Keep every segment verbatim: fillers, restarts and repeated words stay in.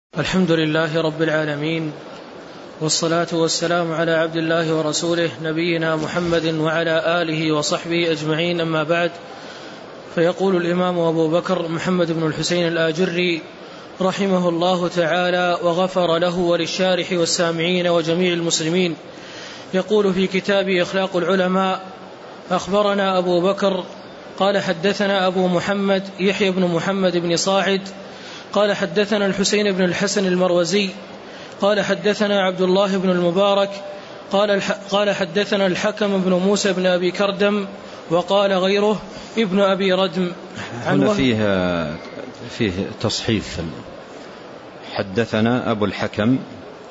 الحمد لله رب العالمين، والصلاة والسلام على عبد الله ورسوله نبينا محمد وعلى آله وصحبه أجمعين، أما بعد. فيقول الإمام أبو بكر محمد بن الحسين الآجري رحمه الله تعالى وغفر له وللشارح والسامعين وجميع المسلمين، يقول في كتابه أخلاق العلماء: أخبرنا أبو بكر قال حدثنا أبو محمد يحيى بن محمد بن صاعد قال حدثنا الحسين بن الحسن المروزي قال حدثنا عبد الله بن المبارك قال قال حدثنا الحكم بن موسى بن أبي كردم وقال غيره ابن أبي ردم. هنا فيه, فيه تصحيف. حدثنا أبو الحكم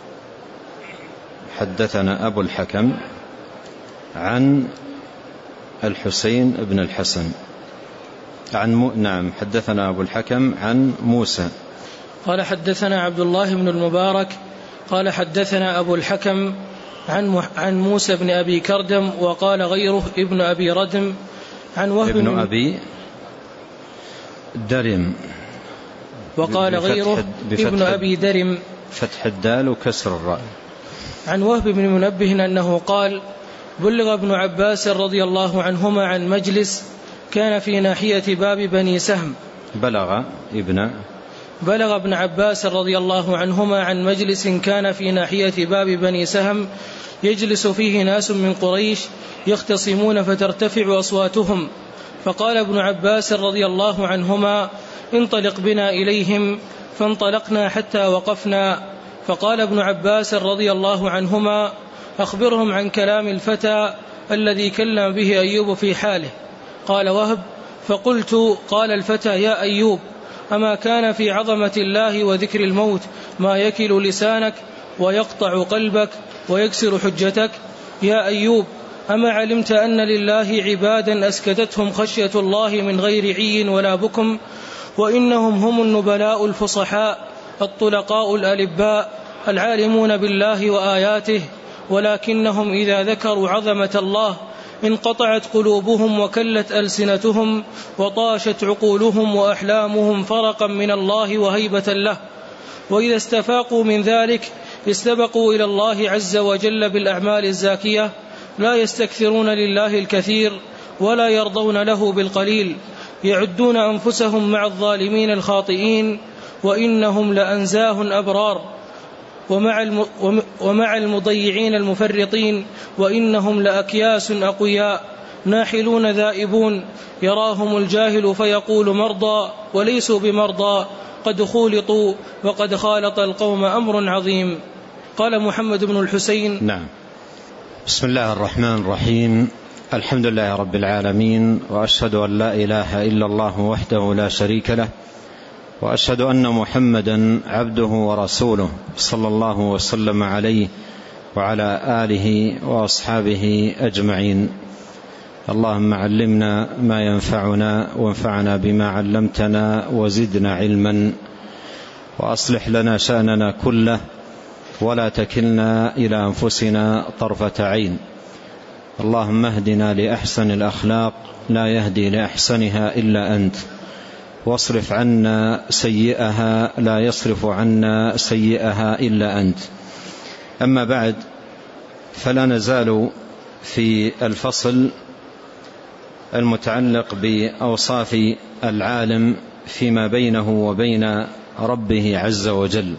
حدثنا أبو الحكم عن الحسين بن الحسن عن م... نعم حدثنا أبو الحكم عن موسى قال حدثنا عبد الله بن المبارك قال حدثنا أبو الحكم عن, م... عن موسى بن أبي كردم وقال غيره ابن أبي ردم عن وهب ابن من... أبي درم وقال غيره ابن أبي درم فتح الدال وكسر الراء. عن وهب بن منبه أنه قال: بلغ ابن عباس رضي الله عنهما عن مجلس كان في ناحية باب بني سهم. بلغ ابن بلغ ابن عباس رضي الله عنهما عن مجلس كان في ناحية باب بني سهم يجلس فيه ناس من قريش يختصمون فترتفع أصواتهم، فقال ابن عباس رضي الله عنهما: انطلق بنا إليهم، فانطلقنا حتى وقفنا، فقال ابن عباس رضي الله عنهما: أخبرهم عن كلام الفتى الذي كلم به أيوب في حاله. قال وهب: فقلت: قال الفتى: يا أيوب، أما كان في عظمة الله وذكر الموت ما يكل لسانك ويقطع قلبك ويكسر حجتك؟ يا أيوب، أما علمت أن لله عبادا أسكتتهم خشية الله من غير عي ولا بكم، وإنهم هم النبلاء الفصحاء الطلقاء الألباء العالمون بالله وآياته، ولكنهم إذا ذكروا عظمة الله انقطعت قلوبهم وكلت ألسنتهم وطاشت عقولهم وأحلامهم فرقا من الله وهيبة له، وإذا استفاقوا من ذلك استبقوا إلى الله عز وجل بالأعمال الزاكية، لا يستكثرون لله الكثير ولا يرضون له بالقليل، يعدون أنفسهم مع الظالمين الخاطئين، وإنهم لأنزاه أبرار، ومع المضيعين المفرطين، وإنهم لأكياس أقوياء ناحلون ذائبون، يراهم الجاهل فيقول مرضى وليسوا بمرضى، قد خولطوا وقد خالط القوم أمر عظيم. قال محمد بن الحسين: نعم. بسم الله الرحمن الرحيم، الحمد لله رب العالمين، وأشهد أن لا إله إلا الله وحده لا شريك له، وأشهد أن محمدا عبده ورسوله صلى الله وسلم عليه وعلى آله وأصحابه أجمعين. اللهم علمنا ما ينفعنا وانفعنا بما علمتنا وزدنا علما، وأصلح لنا شأننا كله ولا تكلنا إلى أنفسنا طرفة عين. اللهم اهدنا لأحسن الأخلاق لا يهدي لأحسنها إلا أنت، واصرف عنا سيئها لا يصرف عنا سيئها إلا أنت. أما بعد، فلا نزال في الفصل المتعلق بأوصاف العالم فيما بينه وبين ربه عز وجل.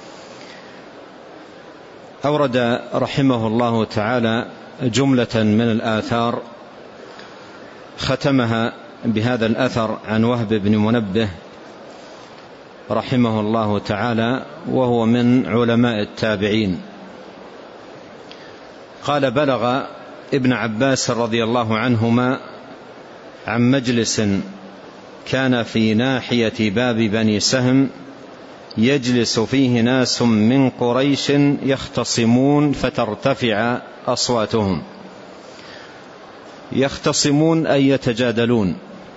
أورد رحمه الله تعالى جملة من الآثار، ختمها بهذا الأثر عن وهب بن منبه رحمه الله تعالى، وهو من علماء التابعين. قال: بلغ ابن عباس رضي الله عنهما عن مجلس كان في ناحية باب بني سهم يجلس فيه ناس من قريش يختصمون فترتفع أصواتهم. يختصمون أي يتجادلون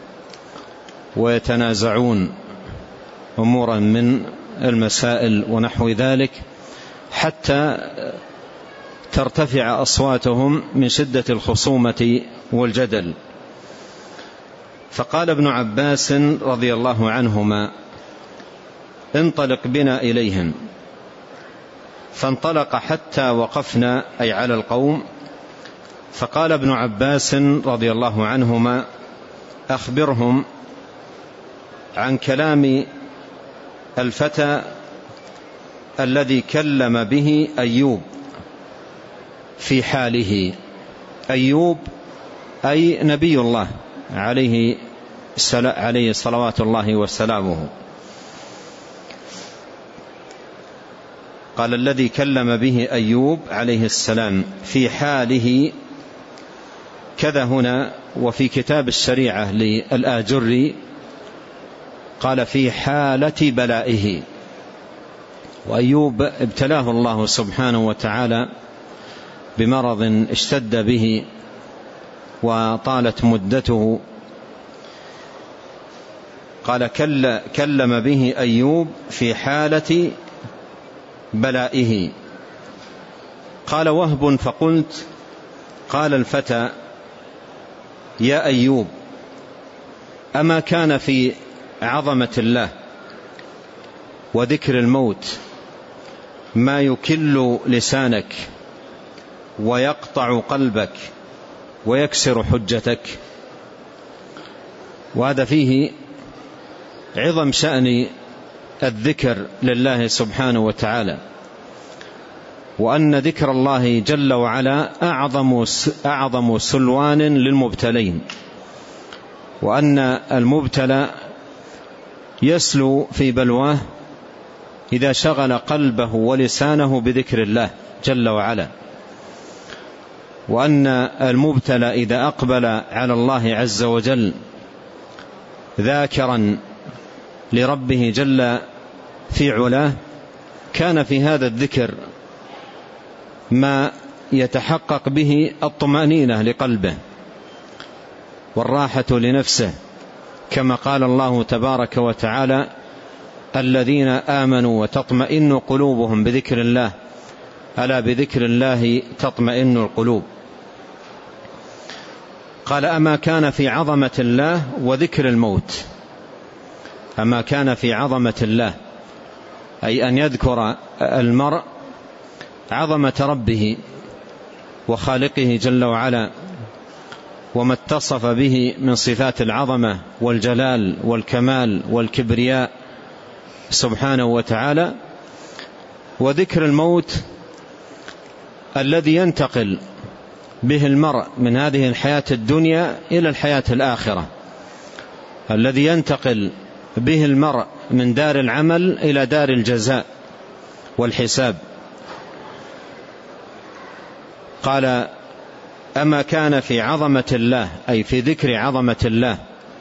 ويتنازعون أمورا من المسائل ونحو ذلك، حتى ترتفع أصواتهم من شدة الخصومة والجدل. فقال ابن عباس رضي الله عنهما: انطلق بنا إليهم. فانطلق حتى وقفنا أي على القوم. فقال ابن عباس رضي الله عنهما: أخبرهم عن كلام الفتى الذي كلم به أيوب في حاله. أيوب أي نبي الله عليه عليه صلوات الله وسلامه. قال الذي كلم به أيوب عليه السلام في حاله كذا هنا. وفي كتاب الشريعة للآجري قال في حالة بلائه. وأيوب ابتلاه الله سبحانه وتعالى بمرض اشتد به وطالت مدته. قال كلم به أيوب في حالة بلائه. قال وهب فقلت: قال الفتى: يا أيوب، أما كان في عظمة الله وذكر الموت ما يكل لسانك ويقطع قلبك ويكسر حجتك؟ وهذا فيه عظم شأن الذكر لله سبحانه وتعالى، وأن ذكر الله جل وعلا أعظم أعظم سلوان للمبتلين، وأن المبتلى يسلو في بلواه إذا شغل قلبه ولسانه بذكر الله جل وعلا، وأن المبتلى إذا أقبل على الله عز وجل ذاكرا لربه جل في علاه كان في هذا الذكر ما يتحقق به الطمأنينة لقلبه والراحة لنفسه، كما قال الله تبارك وتعالى: الذين آمنوا وتطمئن قلوبهم بذكر الله، ألا بذكر الله تطمئن القلوب. قال: أما كان في عظمة الله وذكر الموت. أما كان في عظمة الله أي أن يذكر المرء عظمة ربه وخالقه جل وعلا وما اتصف به من صفات العظمة والجلال والكمال والكبرياء سبحانه وتعالى، وذكر الموت الذي ينتقل به المرء من هذه الحياة الدنيا إلى الحياة الآخرة، الذي ينتقل به المرء من دار العمل إلى دار الجزاء والحساب. قال: أما كان في عظمة الله أي في ذكر عظمة الله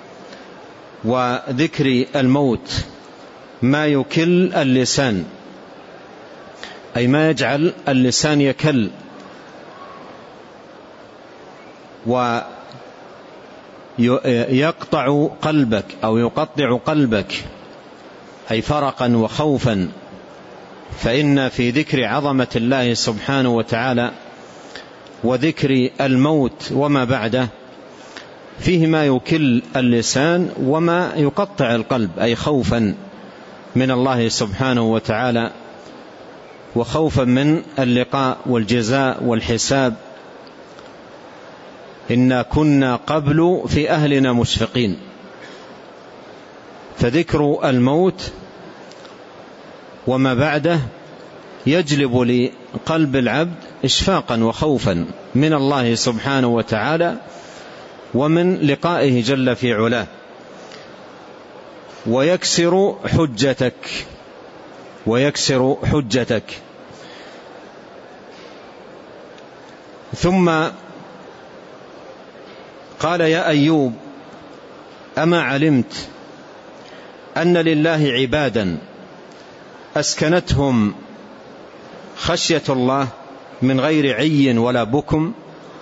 وذكر الموت ما يكل اللسان، أي ما يجعل اللسان يكل ويقطع قلبك أو يقطع قلبك، أي فرقا وخوفا. فإن في ذكر عظمة الله سبحانه وتعالى وذكر الموت وما بعده فيه ما يكل اللسان وما يقطع القلب، أي خوفا من الله سبحانه وتعالى وخوفا من اللقاء والجزاء والحساب. إنا كنا قبل في أهلنا مشفقين. فذكر الموت وما بعده يجلب لقلب العبد إشفاقا وخوفا من الله سبحانه وتعالى ومن لقائه جل في علاه، ويكسر حجتك ويكسر حجتك. ثم قال: يا أيوب، أما علمت أن لله عبادا أسكنتهم خشية الله من غير عي ولا بكم،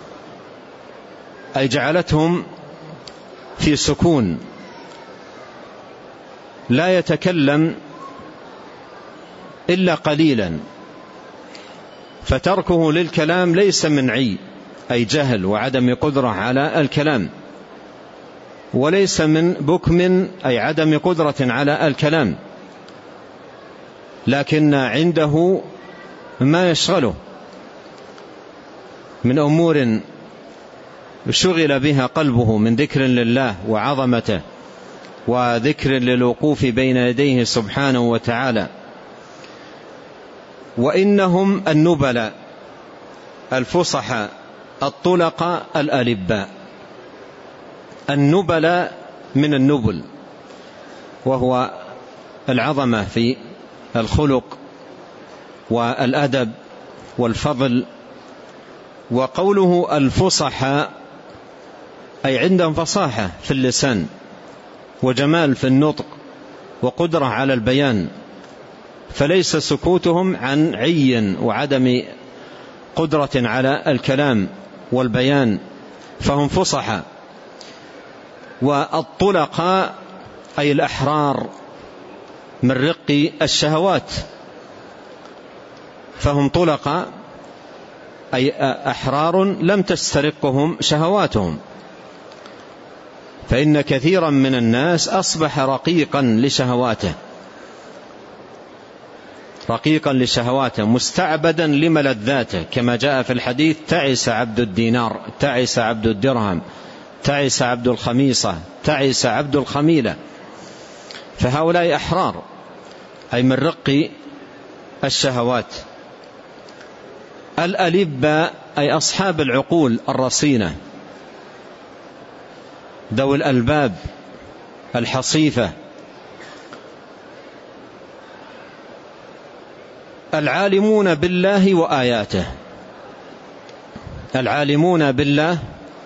أي جعلتهم في سكون لا يتكلم إلا قليلا، فتركه للكلام ليس من عي أي جهل وعدم قدرة على الكلام، وليس من بكم أي عدم قدرة على الكلام، لكن عنده ما يشغله من أمور شغل بها قلبه من ذكر لله وعظمته وذكر للوقوف بين يديه سبحانه وتعالى. وإنهم النبلاء الفصحاء الطلقاء الألباء. النبلاء من النبل وهو العظمة في الخلق والأدب والفضل. وقوله الفصحاء أي عندهم فصاحة في اللسان وجمال في النطق وقدرة على البيان، فليس سكوتهم عن عي وعدم قدرة على الكلام والبيان، فهم فصحاء. والطلقاء أي الأحرار من رق الشهوات، فهم طلقاء أي أحرار لم تسترقهم شهواتهم. فإن كثيرا من الناس أصبح رقيقا لشهواته رقيقا لشهواته مستعبدا لملذاته، كما جاء في الحديث: تعس عبد الدينار، تعس عبد الدرهم، تعس عبد الخميصة، تعس عبد الخميلة. فهؤلاء أحرار أي من رق الشهوات. الألباء أي أصحاب العقول الرصينة ذوي الألباب الحصيفة. العالمون بالله وآياته. العالمون بالله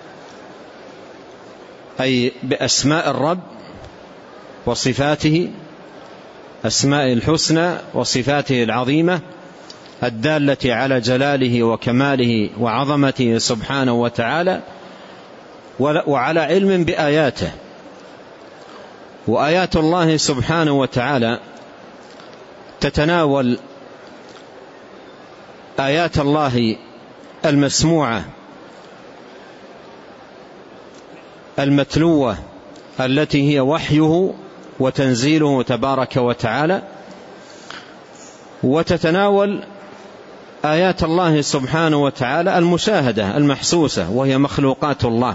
أي بأسماء الرب وصفاته، أسماء الحسنى وصفاته العظيمة الدالة على جلاله وكماله وعظمته سبحانه وتعالى، وعلى علم بآياته. وآيات الله سبحانه وتعالى تتناول آيات الله المسموعة المتلوة التي هي وحيه وتنزيله تبارك وتعالى، وتتناول آيات الله سبحانه وتعالى المشاهدة المحسوسة وهي مخلوقات الله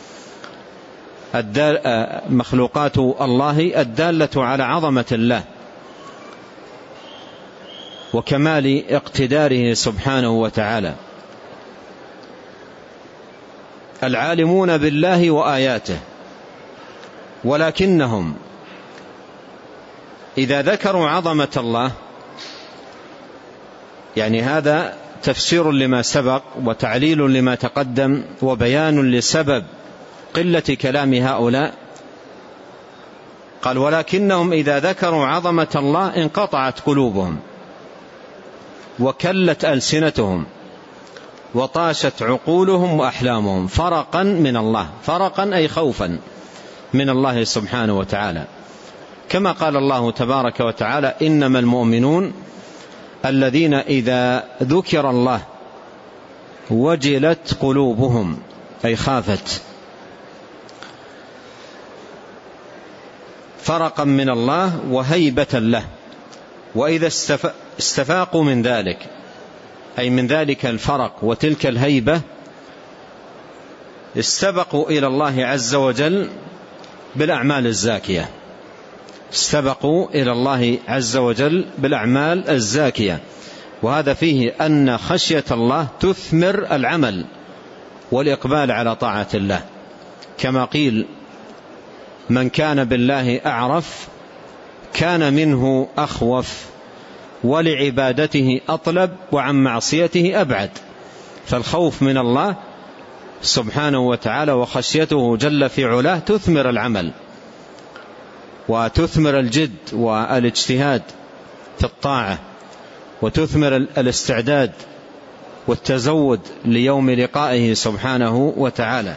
مخلوقات الله الدالة على عظمة الله وكمال اقتداره سبحانه وتعالى. العالمون بالله وآياته. ولكنهم إذا ذكروا عظمة الله، يعني هذا تفسير لما سبق وتعليل لما تقدم وبيان لسبب قلة كلام هؤلاء. قال: ولكنهم إذا ذكروا عظمة الله انقطعت قلوبهم وكلت ألسنتهم وطاشت عقولهم وأحلامهم فرقا من الله. فرقا أي خوفا من الله سبحانه وتعالى، كما قال الله تبارك وتعالى: إنما المؤمنون الذين إذا ذكر الله وجلت قلوبهم، أي خافت. فرقا من الله وهيبة له. وإذا استفاقوا من ذلك، أي من ذلك الفرق وتلك الهيبة، استبقوا إلى الله عز وجل بالأعمال الزاكية. استبقوا إلى الله عز وجل بالأعمال الزاكية. وهذا فيه أن خشية الله تثمر العمل والإقبال على طاعة الله، كما قيل: من كان بالله أعرف كان منه أخوف ولعبادته أطلب وعن معصيته أبعد. فالخوف من الله سبحانه وتعالى وخشيته جل في علاه تثمر العمل وتثمر الجد والاجتهاد في الطاعة، وتثمر الاستعداد والتزود ليوم لقائه سبحانه وتعالى.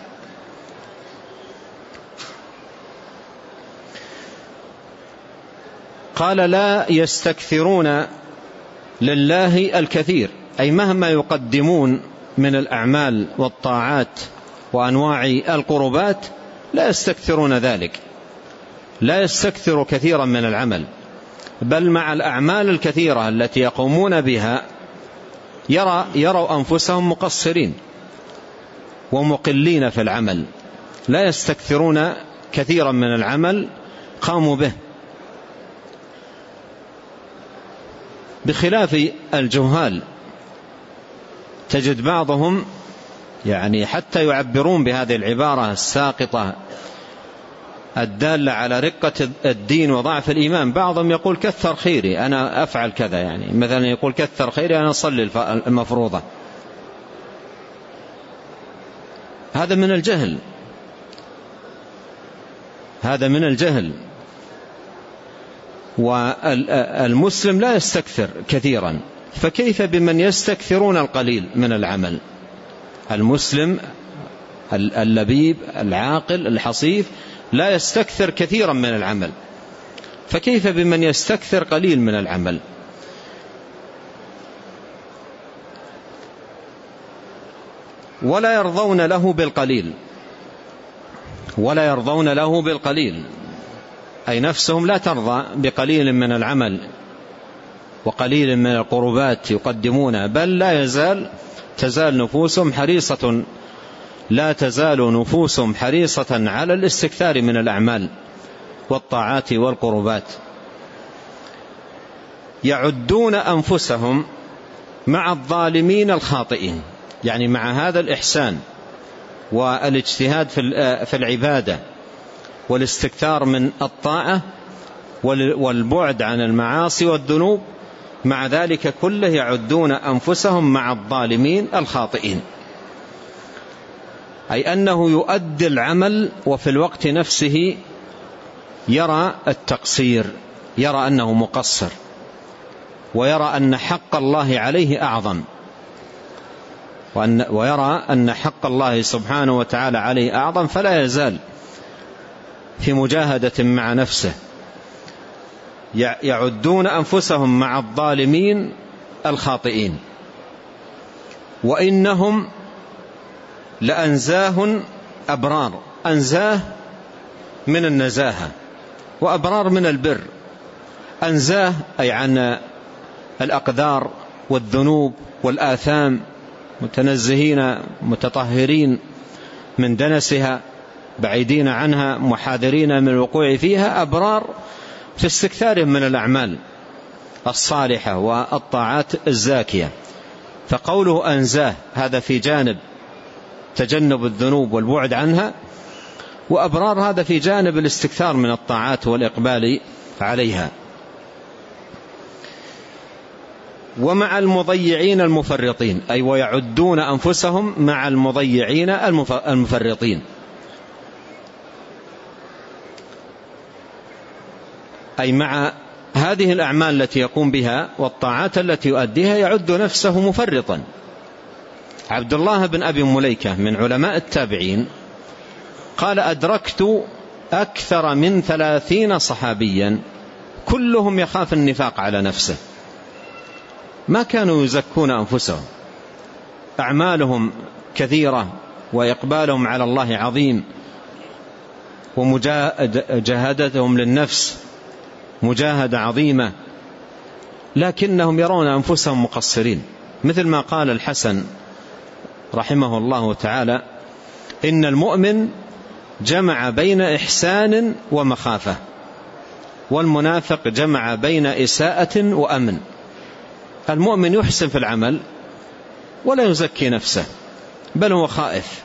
قال: لا يستكثرون لله الكثير، أي مهما يقدمون من الأعمال والطاعات وأنواع القربات لا يستكثرون ذلك، لا يستكثر كثيرا من العمل، بل مع الأعمال الكثيرة التي يقومون بها يرى يروا أنفسهم مقصرين ومقلين في العمل، لا يستكثرون كثيرا من العمل قاموا به، بخلاف الجهال تجد بعضهم يعني حتى يعبرون بهذه العبارة الساقطة الدالة على رقة الدين وضعف الإيمان. بعضهم يقول كثر خيري أنا أفعل كذا، يعني مثلا يقول كثر خيري أنا أصلي المفروضة. هذا من الجهل، هذا من الجهل. والمسلم لا يستكثر كثيرا، فكيف بمن يستكثرون القليل من العمل؟ المسلم اللبيب العاقل الحصيف لا يستكثر كثيرا من العمل، فكيف بمن يستكثر قليل من العمل؟ ولا يرضون له بالقليل، ولا يرضون له بالقليل، أي نفسهم لا ترضى بقليل من العمل وقليل من القربات يقدمونها، بل لا يزال تزال نفوسهم حريصة لا تزال نفوسهم حريصة على الاستكثار من الأعمال والطاعات والقربات. يعدون أنفسهم مع الظالمين الخاطئين، يعني مع هذا الإحسان والاجتهاد في العبادة والاستكثار من الطاعة والبعد عن المعاصي والذنوب، مع ذلك كله يعدون أنفسهم مع الظالمين الخاطئين، أي أنه يؤدي العمل وفي الوقت نفسه يرى التقصير، يرى أنه مقصر، ويرى أن حق الله عليه أعظم، وأن ويرى أن حق الله سبحانه وتعالى عليه أعظم، فلا يزال في مجاهدة مع نفسه. يعدون أنفسهم مع الظالمين الخاطئين. وإنهم لأنزاه أبرار، أنزاه من النزاهة وأبرار من البر. أنزاه أي عن الأقدار والذنوب والآثام، متنزهين متطهرين من دنسها، بعيدين عنها، محاذرين من الوقوع فيها. أبرار في استكثارهم من الأعمال الصالحة والطاعات الزاكية. فقوله أنزاه هذا في جانب تجنب الذنوب والبعد عنها، وأبرار هذا في جانب الاستكثار من الطاعات والإقبال عليها. ومع المضيعين المفرطين، أي ويعدون أنفسهم مع المضيعين المفرطين، أي مع هذه الأعمال التي يقوم بها والطاعات التي يؤديها يعد نفسه مفرطا. عبد الله بن أبي مليكة من علماء التابعين قال: أدركت أكثر من ثلاثين صحابيا كلهم يخاف النفاق على نفسه، ما كانوا يزكون أنفسهم، أعمالهم كثيرة وإقبالهم على الله عظيم، ومجاهدتهم للنفس مجاهدة عظيمة، لكنهم يرون أنفسهم مقصرين. مثل ما قال الحسن رحمه الله تعالى: إن المؤمن جمع بين إحسان ومخافة، والمنافق جمع بين إساءة وأمن. المؤمن يحسن في العمل ولا يزكي نفسه، بل هو خائف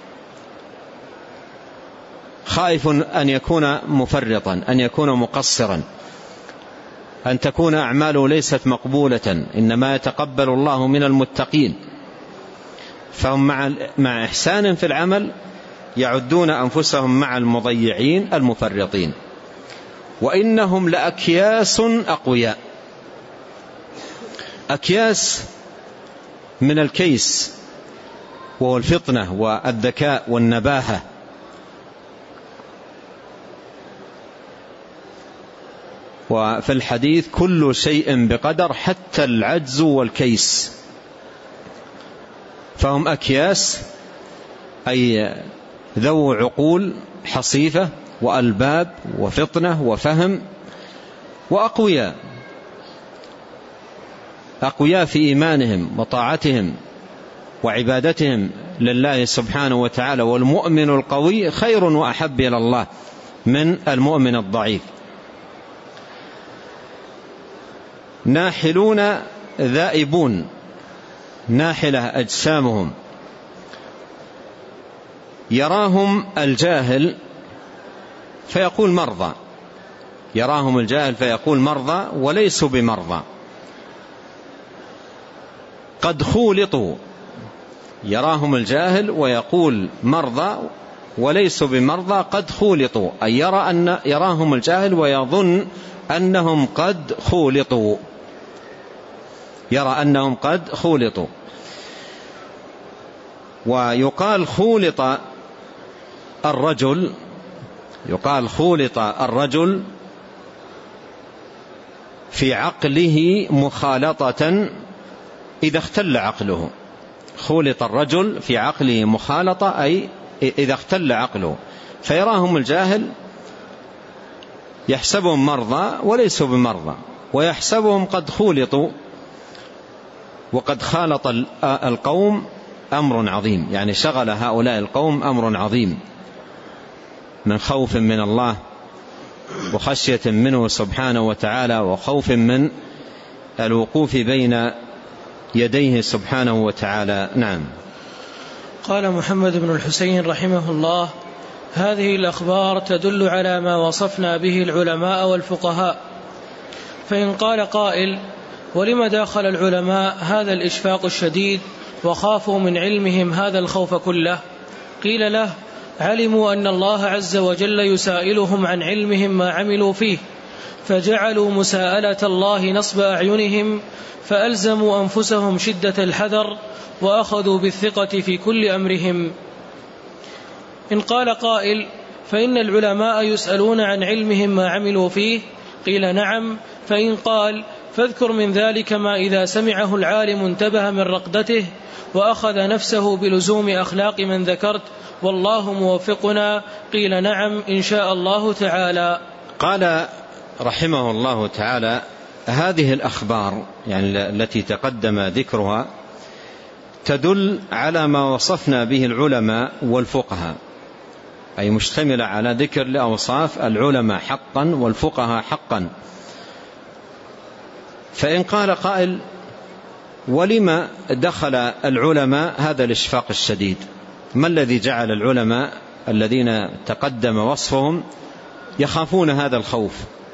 خائف أن يكون مفرطا، أن يكون مقصرا، أن تكون أعماله ليست مقبولة، إنما يتقبل الله من المتقين. فهم مع, مع إحسان في العمل يعدون أنفسهم مع المضيعين المفرطين. وإنهم لأكياس أقوياء. أكياس من الكيس، وهو الفطنة والذكاء والنباهة. وفي الحديث: كل شيء بقدر حتى العجز والكيس. فهم أكياس، أي ذو عقول حصيفة وألباب وفطنة وفهم، وأقوياء، أقوياء في إيمانهم وطاعتهم وعبادتهم لله سبحانه وتعالى. والمؤمن القوي خير وأحب إلى الله من المؤمن الضعيف. ناحلون ذائبون، ناحلة أجسامهم، يراهم الجاهل فيقول مرضى، يراهم الجاهل فيقول مرضى وليسوا بمرضى، قد خولطوا. يراهم الجاهل ويقول مرضى وليسوا بمرضى قد خولطوا، أي يرى أن يراهم الجاهل ويظن أنهم قد خولطوا، يرى أنهم قد خولطوا. ويقال خولط الرجل، يقال خولط الرجل في عقله مخالطة إذا اختل عقله. خولط الرجل في عقله مخالطة أي إذا اختل عقله، فيراهم الجاهل يحسبهم مرضى وليسوا بمرضى، ويحسبهم قد خولطوا. وقد خالط القوم أمر عظيم، يعني شغل هؤلاء القوم أمر عظيم من خوف من الله وخشية منه سبحانه وتعالى، وخوف من الوقوف بين يديه سبحانه وتعالى. نعم. قال محمد بن الحسين رحمه الله: هذه الأخبار تدل على ما وصفنا به العلماء والفقهاء. فإن قال قائل: ولم داخل العلماء هذا الإشفاق الشديد وخافوا من علمهم هذا الخوف كله؟ قيل له: علموا أن الله عز وجل يسائلهم عن علمهم ما عملوا فيه، فجعلوا مساءلة الله نصب أعينهم، فألزموا أنفسهم شدة الحذر، وأخذوا بالثقة في كل أمرهم. إن قال قائل: فإن العلماء يسألون عن علمهم ما عملوا فيه، قيل: نعم. فإن قال: فاذكر من ذلك ما إذا سمعه العالم انتبه من رقدته وأخذ نفسه بلزوم أخلاق من ذكرت، والله موفقنا، قيل: نعم إن شاء الله تعالى. قال رحمه الله تعالى: هذه الأخبار يعني التي تقدم ذكرها تدل على ما وصفنا به العلماء والفقهاء، أي مشتملة على ذكر لأوصاف العلماء حقا والفقهاء حقا. فإن قال قائل: ولما دخل العلماء هذا الإشفاق الشديد؟ ما الذي جعل العلماء الذين تقدم وصفهم يخافون هذا الخوف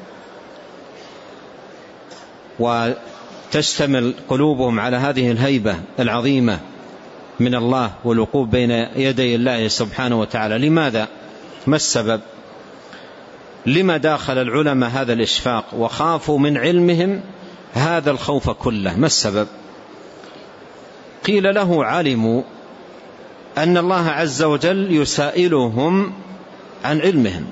وتشتمل قلوبهم على هذه الهيبة العظيمة من الله والوقوف بين يدي الله سبحانه وتعالى؟ لماذا؟ ما السبب؟ لما داخل العلماء هذا الإشفاق وخافوا من علمهم هذا الخوف كله؟ ما السبب؟ قيل له: علموا أن الله عز وجل يسائلهم عن علمهم.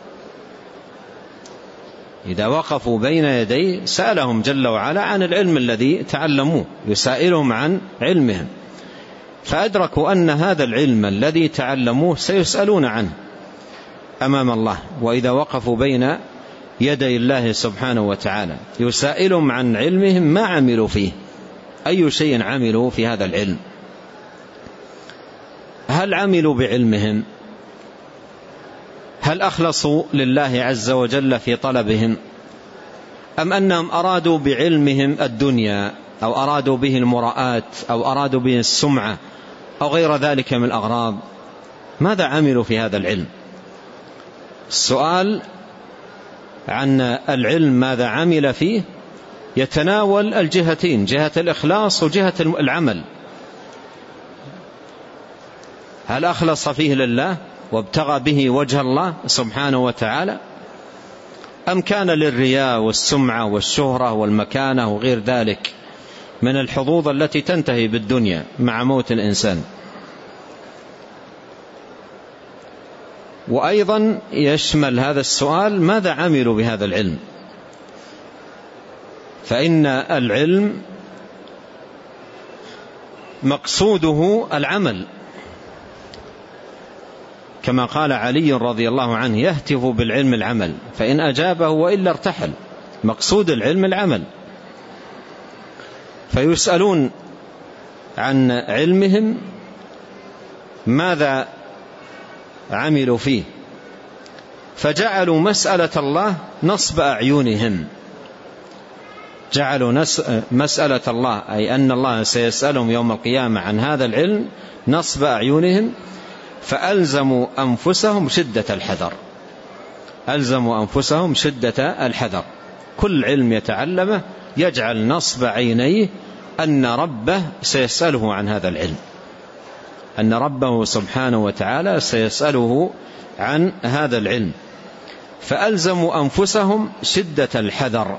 إذا وقفوا بين يديه سألهم جل وعلا عن العلم الذي تعلموه، يسائلهم عن علمهم، فأدركوا أن هذا العلم الذي تعلموه سيسألون عنه أمام الله، وإذا وقفوا بين يدي الله سبحانه وتعالى يسائلهم عن علمهم ما عملوا فيه، أي شيء عملوا في هذا العلم؟ هل عملوا بعلمهم؟ هل أخلصوا لله عز وجل في طلبهم؟ أم أنهم أرادوا بعلمهم الدنيا، أو أرادوا به المراءات، أو أرادوا به السمعة، أو غير ذلك من الأغراض؟ ماذا عملوا في هذا العلم؟ السؤال عن العلم ماذا عمل فيه يتناول الجهتين، جهة الإخلاص وجهة العمل. هل أخلص فيه لله وابتغى به وجه الله سبحانه وتعالى، أم كان للرياء والسمعة والشهرة والمكانة وغير ذلك من الحظوظ التي تنتهي بالدنيا مع موت الإنسان؟ وأيضا يشمل هذا السؤال ماذا عملوا بهذا العلم؟ فإن العلم مقصوده العمل، كما قال علي رضي الله عنه: يهتف بالعلم العمل، فإن أجابه وإلا ارتحل. مقصود العلم العمل. فيسألون عن علمهم ماذا عملوا فيه، فجعلوا مسألة الله نصب أعينهم، جعلوا مسألة الله أي أن الله سيسألهم يوم القيامة عن هذا العلم نصب أعينهم، فألزموا أنفسهم شدة الحذر، ألزموا أنفسهم شدة الحذر. كل علم يتعلمه يجعل نصب عينيه أن ربه سيسأله عن هذا العلم، أن ربه سبحانه وتعالى سيسأله عن هذا العلم، فألزموا أنفسهم شدة الحذر،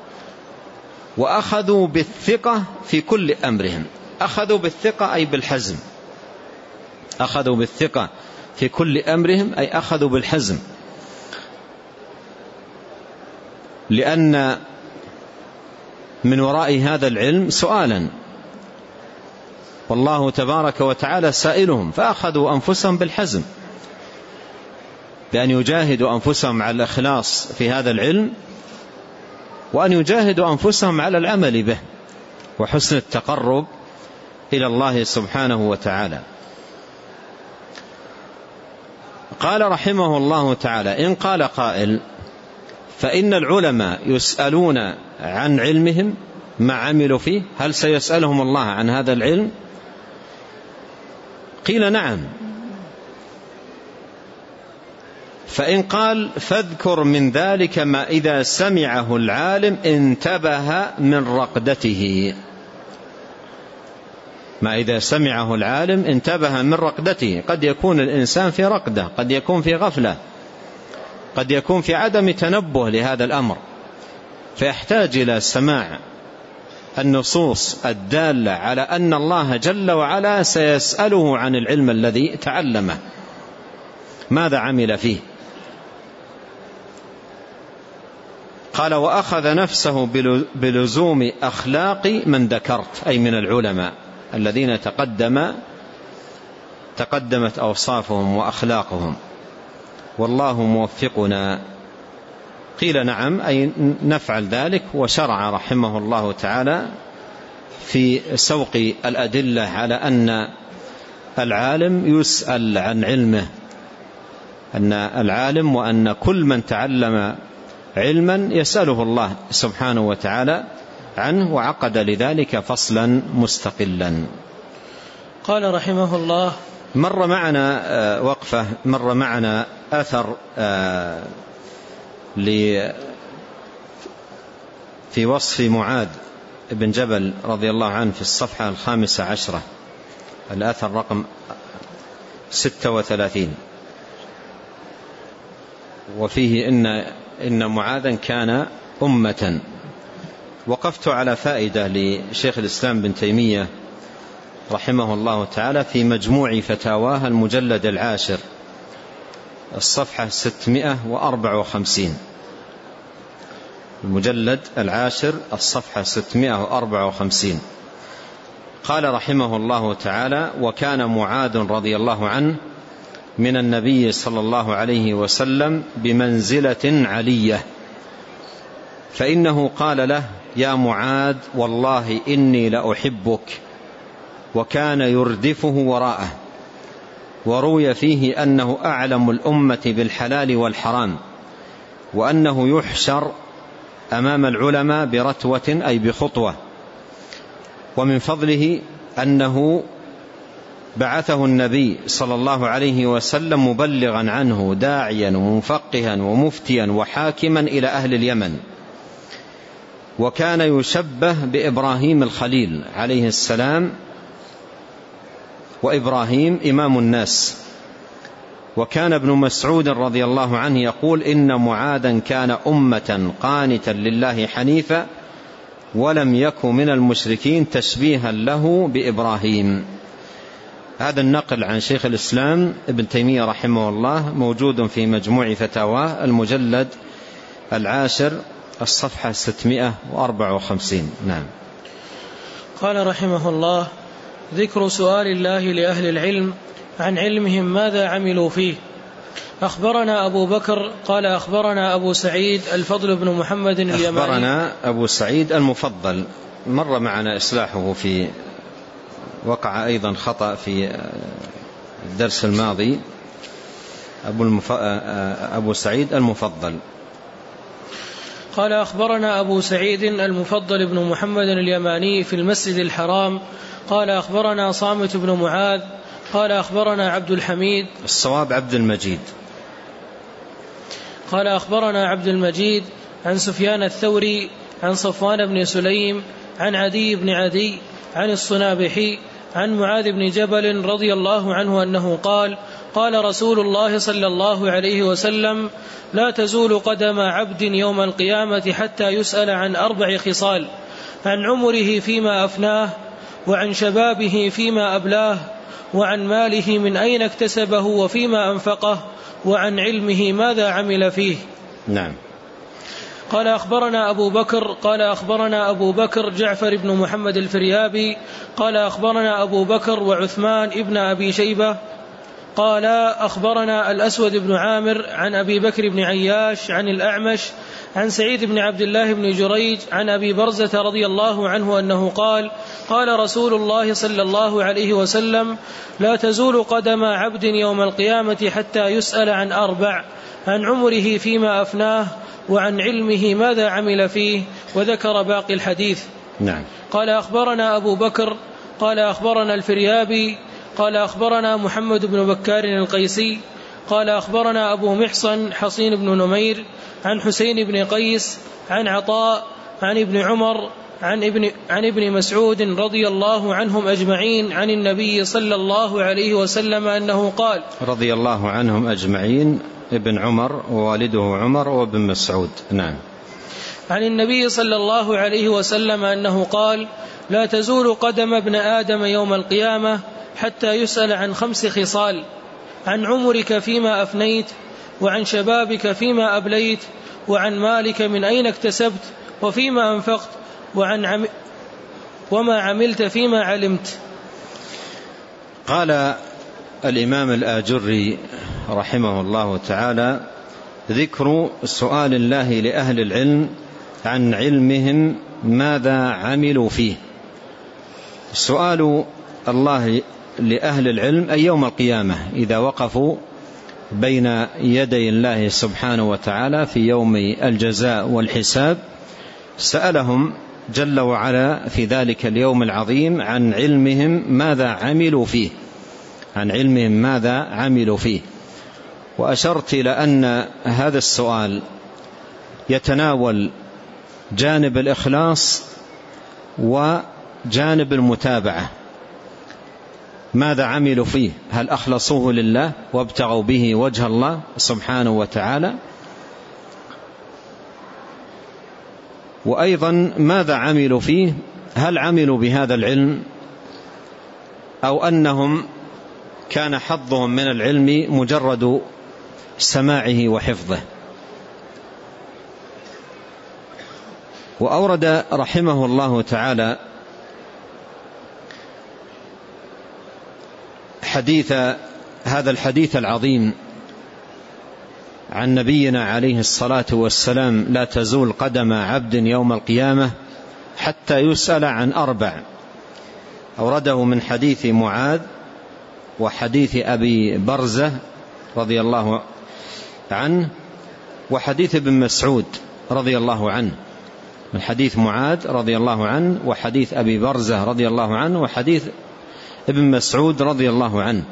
وأخذوا بالثقة في كل أمرهم. أخذوا بالثقة أي بالحزم، أخذوا بالثقة في كل أمرهم أي أخذوا بالحزم، لأن من وراء هذا العلم سؤالا، والله تبارك وتعالى سائلهم، فأخذوا أنفسهم بالحزم بأن يجاهدوا أنفسهم على الإخلاص في هذا العلم، وأن يجاهدوا أنفسهم على العمل به وحسن التقرب إلى الله سبحانه وتعالى. قال رحمه الله تعالى: إن قال قائل فإن العلماء يسألون عن علمهم ما عملوا فيه، هل سيسألهم الله عن هذا العلم؟ قيل نعم. فإن قال فاذكر من ذلك ما إذا سمعه العالم انتبه من رقدته، ما إذا سمعه العالم انتبه من رقدته. قد يكون الإنسان في رقدة، قد يكون في غفلة، قد يكون في عدم تنبه لهذا الأمر، فيحتاج إلى سماع النصوص الدالة على أن الله جل وعلا سيسأله عن العلم الذي تعلمه ماذا عمل فيه. قال: وأخذ نفسه بلزوم أخلاق من ذكرت، أي من العلماء الذين تقدم تقدمت أوصافهم وأخلاقهم، والله موفقنا. قيل نعم، أي نفعل ذلك. وشرع رحمه الله تعالى في سوق الأدلة على أن العالم يسأل عن علمه، أن العالم وأن كل من تعلم علما يسأله الله سبحانه وتعالى عنه، وعقد لذلك فصلا مستقلا. قال رحمه الله: مر معنا وقفة مر معنا أثر في وصف معاذ بن جبل رضي الله عنه في الصفحة الخامسة عشرة، الأثر رقم ستة وثلاثين، وفيه إن, إن معاذا كان أمة. وقفت على فائدة لشيخ الإسلام بن تيمية رحمه الله تعالى في مجموع فتاواه المجلد العاشر الصفحة ستمائة وأربعة وخمسين، المجلد العاشر الصفحة ستمائة وأربعة وخمسين. قال رحمه الله تعالى: وكان معاذ رضي الله عنه من النبي صلى الله عليه وسلم بمنزلة علية، فإنه قال له: يا معاذ والله إني لأحبك، وكان يردفه وراءه. وروي فيه أنه أعلم الأمة بالحلال والحرام، وأنه يحشر أمام العلماء برتوة أي بخطوة. ومن فضله أنه بعثه النبي صلى الله عليه وسلم مبلغا عنه داعيا ومفقها ومفتيا وحاكما إلى أهل اليمن. وكان يشبه بإبراهيم الخليل عليه السلام، وإبراهيم إمام الناس. وكان ابن مسعود رضي الله عنه يقول: إن معاذا كان أمة قانتا لله حنيفا، ولم يكن من المشركين، تشبيها له بإبراهيم. هذا النقل عن شيخ الإسلام ابن تيمية رحمه الله موجود في مجموع فتاواه المجلد العاشر الصفحة ستمائة وأربعة وخمسين. نعم. قال رحمه الله: ذكر سؤال الله لأهل العلم عن علمهم ماذا عملوا فيه. أخبرنا أبو بكر قال أخبرنا أبو سعيد الفضل بن محمد اليماني. أخبرنا أبو سعيد المفضل مر معنا إصلاحه، في وقع أيضا خطأ في الدرس الماضي. أبو, المف... أبو سعيد المفضل قال أخبرنا أبو سعيد المفضل بن محمد اليماني في المسجد الحرام قال أخبرنا صامت بن معاذ قال أخبرنا عبد الحميد، الصواب عبد المجيد، قال أخبرنا عبد المجيد عن سفيان الثوري عن صفوان بن سليم عن عدي بن عدي عن الصنابحي عن معاذ بن جبل رضي الله عنه أنه قال قال رسول الله صلى الله عليه وسلم: لا تزول قدم عبد يوم القيامة حتى يسأل عن أربع خصال: عن عمره فيما أفناه، وعن شبابه فيما أبلاه، وعن ماله من أين اكتسبه وفيما أنفقه، وعن علمه ماذا عمل فيه. نعم. قال أخبرنا أبو بكر قال أخبرنا أبو بكر جعفر بن محمد الفريابي قال أخبرنا أبو بكر وعثمان ابن أبي شيبة قال أخبرنا الأسود بن عامر عن أبي بكر بن عياش عن الأعمش عن سعيد بن عبد الله بن جريج عن أبي برزة رضي الله عنه أنه قال قال رسول الله صلى الله عليه وسلم: لا تزول قدم عبد يوم القيامة حتى يسأل عن أربع: عن عمره فيما أفناه، وعن علمه ماذا عمل فيه، وذكر باقي الحديث. نعم. قال أخبرنا أبو بكر قال أخبرنا الفريابي قال أخبرنا محمد بن بكار القيسي قال أخبرنا أبو محصن حصين بن نمير عن حسين بن قيس عن عطاء عن ابن عمر عن ابن, عن ابن مسعود رضي الله عنهم أجمعين عن النبي صلى الله عليه وسلم أنه قال: رضي الله عنهم أجمعين، ابن عمر ووالده عمر وابن مسعود. نعم. عن النبي صلى الله عليه وسلم أنه قال: لا تزول قدم ابن آدم يوم القيامة حتى يسأل عن خمس خصال: عن عمرك فيما أفنيت، وعن شبابك فيما أبليت، وعن مالك من أين اكتسبت وفيما أنفقت، وعن عم وما عملت فيما علمت. قال الإمام الآجري رحمه الله تعالى: ذكر سؤال الله لأهل العلم عن علمهم ماذا عملوا فيه. سؤال الله لأهل العلم أي يوم القيامة إذا وقفوا بين يدي الله سبحانه وتعالى في يوم الجزاء والحساب، سألهم جل وعلا في ذلك اليوم العظيم عن علمهم ماذا عملوا فيه عن علمهم ماذا عملوا فيه. وأشرت إلى أن هذا السؤال يتناول جانب الإخلاص وجانب المتابعة. ماذا عملوا فيه؟ هل أخلصوه لله وابتغوا به وجه الله سبحانه وتعالى؟ وأيضا ماذا عملوا فيه؟ هل عملوا بهذا العلم أو أنهم كان حظهم من العلم مجرد سماعه وحفظه؟ وأورد رحمه الله تعالى حديث هذا الحديث العظيم عن نبينا عليه الصلاة والسلام: لا تزول قدم عبد يوم القيامة حتى يسأل عن أربع. أورده من حديث معاذ وحديث أبي برزة رضي الله عنه وحديث ابن مسعود رضي الله عنه. من حديث معاذ رضي الله عنه وحديث أبي برزة رضي الله عنه وحديث ابن مسعود رضي الله عنه.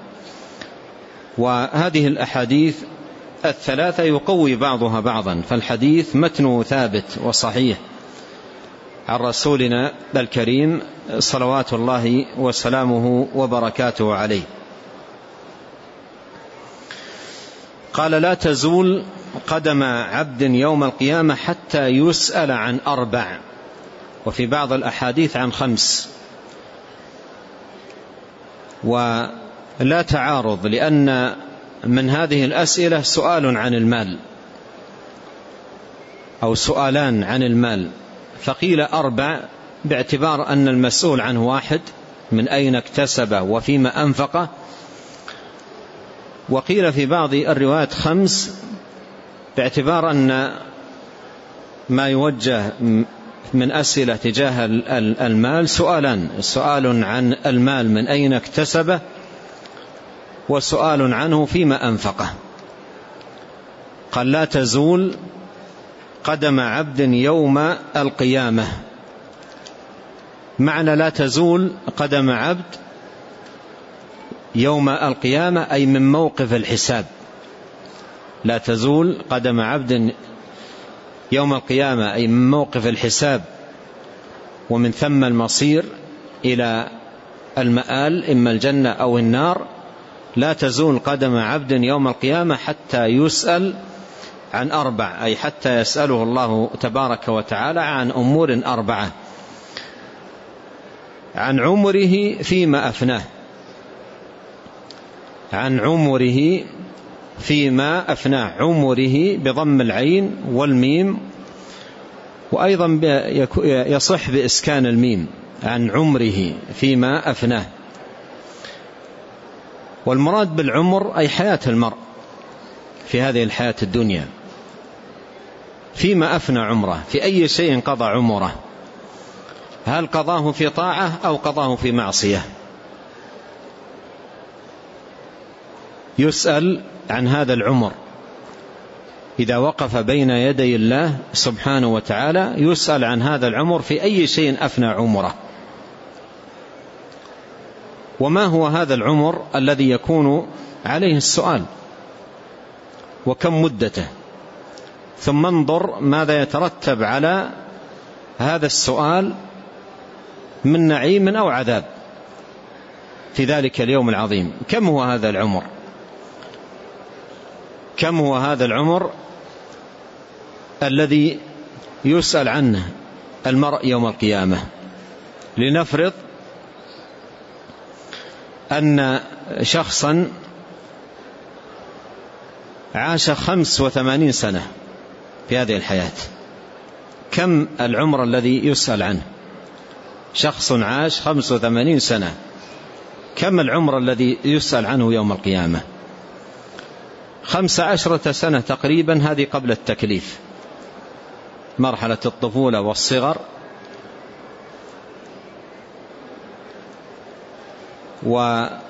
وهذه الأحاديث الثلاثة يقوي بعضها بعضا، فالحديث متنه ثابت وصحيح عن رسولنا الكريم صلوات الله وسلامه وبركاته عليه. قال: لا تزول قدم عبد يوم القيامة حتى يسأل عن أربع، وفي بعض الأحاديث عن خمس. ولا تعارض، لأن من هذه الأسئلة سؤال عن المال أو سؤالان عن المال، فقيل أربع باعتبار أن المسؤول عنه واحد من أين اكتسبه وفيما أنفقه، وقيل في بعض الروايات خمس باعتبار أن ما يوجه من أسئلة تجاه المال سؤالان: سؤال عن المال من أين اكتسبه، وسؤال عنه فيما أنفقه. قال: لا تزول قدم عبد يوم القيامة. معنى لا تزول قدم عبد يوم القيامة أي من موقف الحساب. لا تزول قدم عبد يوم القيامة أي من موقف الحساب، ومن ثم المصير إلى المآل إما الجنة أو النار. لا تزول قدم عبد يوم القيامة حتى يسأل عن أربع، أي حتى يسأله الله تبارك وتعالى عن أمور أربعة: عن عمره فيما أفناه، عن عمره فيما أفناه، عمره بضم العين والميم، وأيضا يصح بإسكان الميم، عن عمره فيما أفناه. والمراد بالعمر أي حياة المرء في هذه الحياة الدنيا، فيما أفنى عمره، في أي شيء قضى عمره، هل قضاه في طاعة أو قضاه في معصية. يسأل عن هذا العمر إذا وقف بين يدي الله سبحانه وتعالى، يسأل عن هذا العمر في أي شيء أفنى عمره، وما هو هذا العمر الذي يكون عليه السؤال، وكم مدته، ثم انظر ماذا يترتب على هذا السؤال من نعيم أو عذاب في ذلك اليوم العظيم. كم هو هذا العمر؟ كم هو هذا العمر الذي يسأل عنه المرء يوم القيامة؟ لنفرض أن شخصا عاش خمس وثمانين سنة في هذه الحياة. كم العمر الذي يسأل عنه؟ شخص عاش خمس وثمانين سنة، كم العمر الذي يسأل عنه يوم القيامة؟ خمس عشرة سنة تقريبا، هذه قبل التكليف، مرحلة الطفولة والصغر، وإذا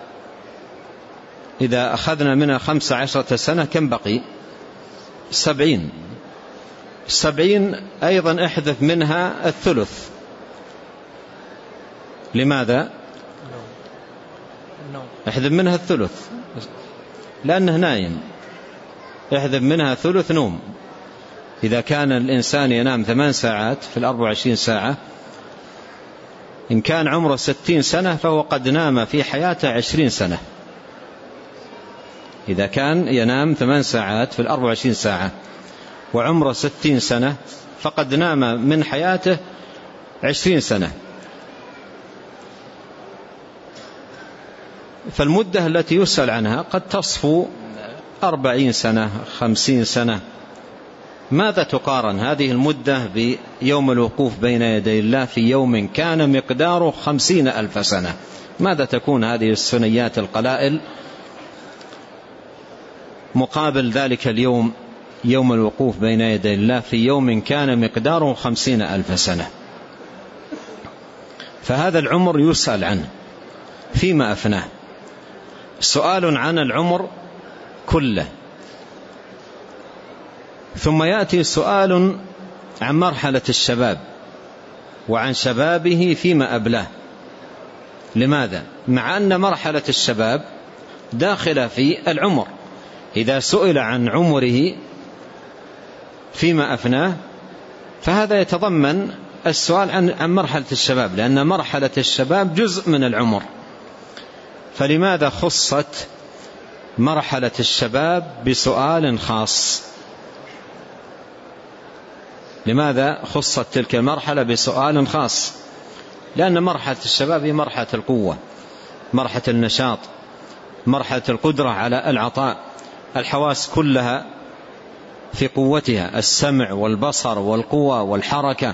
أخذنا منها خمس عشرة سنة كم بقي؟ سبعين. سبعين أيضا احذف منها الثلث. لماذا؟ احذف منها الثلث لأنه نايم، احذف منها ثلث نوم. إذا كان الإنسان ينام ثمان ساعات في الأربع وعشرين ساعة، إن كان عمره ستين سنة فهو قد نام في حياته عشرين سنة. إذا كان ينام ثمان ساعات في الأربع وعشرين ساعة وعمره ستين سنة فقد نام من حياته عشرين سنة. فالمدة التي يسأل عنها قد تصفو أربعين سنة، خمسين سنة. ماذا تقارن هذه المدة بيوم الوقوف بين يدي الله في يوم كان مقداره خمسين ألف سنة؟ ماذا تكون هذه السنيات القلائل مقابل ذلك اليوم، يوم الوقوف بين يدي الله في يوم كان مقداره خمسين ألف سنة؟ فهذا العمر يسأل عنه فيما أفناه. سؤال عن العمر كله، ثم يأتي سؤال عن مرحلة الشباب وعن شبابه فيما أبلاه. لماذا؟ مع أن مرحلة الشباب داخلة في العمر. إذا سئل عن عمره فيما أفناه فهذا يتضمن السؤال عن عن مرحلة الشباب، لأن مرحلة الشباب جزء من العمر. فلماذا خصت مرحلة الشباب بسؤال خاص؟ لماذا خصت تلك المرحلة بسؤال خاص؟ لأن مرحلة الشباب هي مرحلة القوة، مرحلة النشاط، مرحلة القدرة على العطاء، الحواس كلها في قوتها، السمع والبصر والقوة والحركة.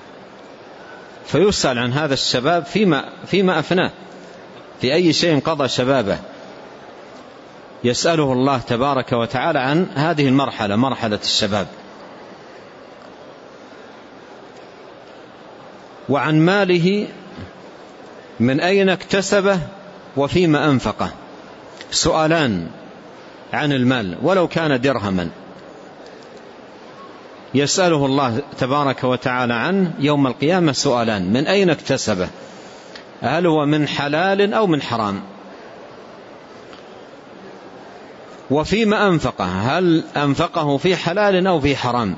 فيسأل عن هذا الشباب فيما, فيما أفناه، في أي شيء قضى شبابه. يسأله الله تبارك وتعالى عن هذه المرحلة، مرحلة الشباب. وعن ماله من أين اكتسبه وفيما أنفقه. سؤالان عن المال ولو كان درهما يسأله الله تبارك وتعالى عنه يوم القيامة. سؤالان: من أين اكتسبه؟ هل هو من حلال أو من حرام؟ وفيما أنفقه، هل أنفقه في حلال أو في حرام؟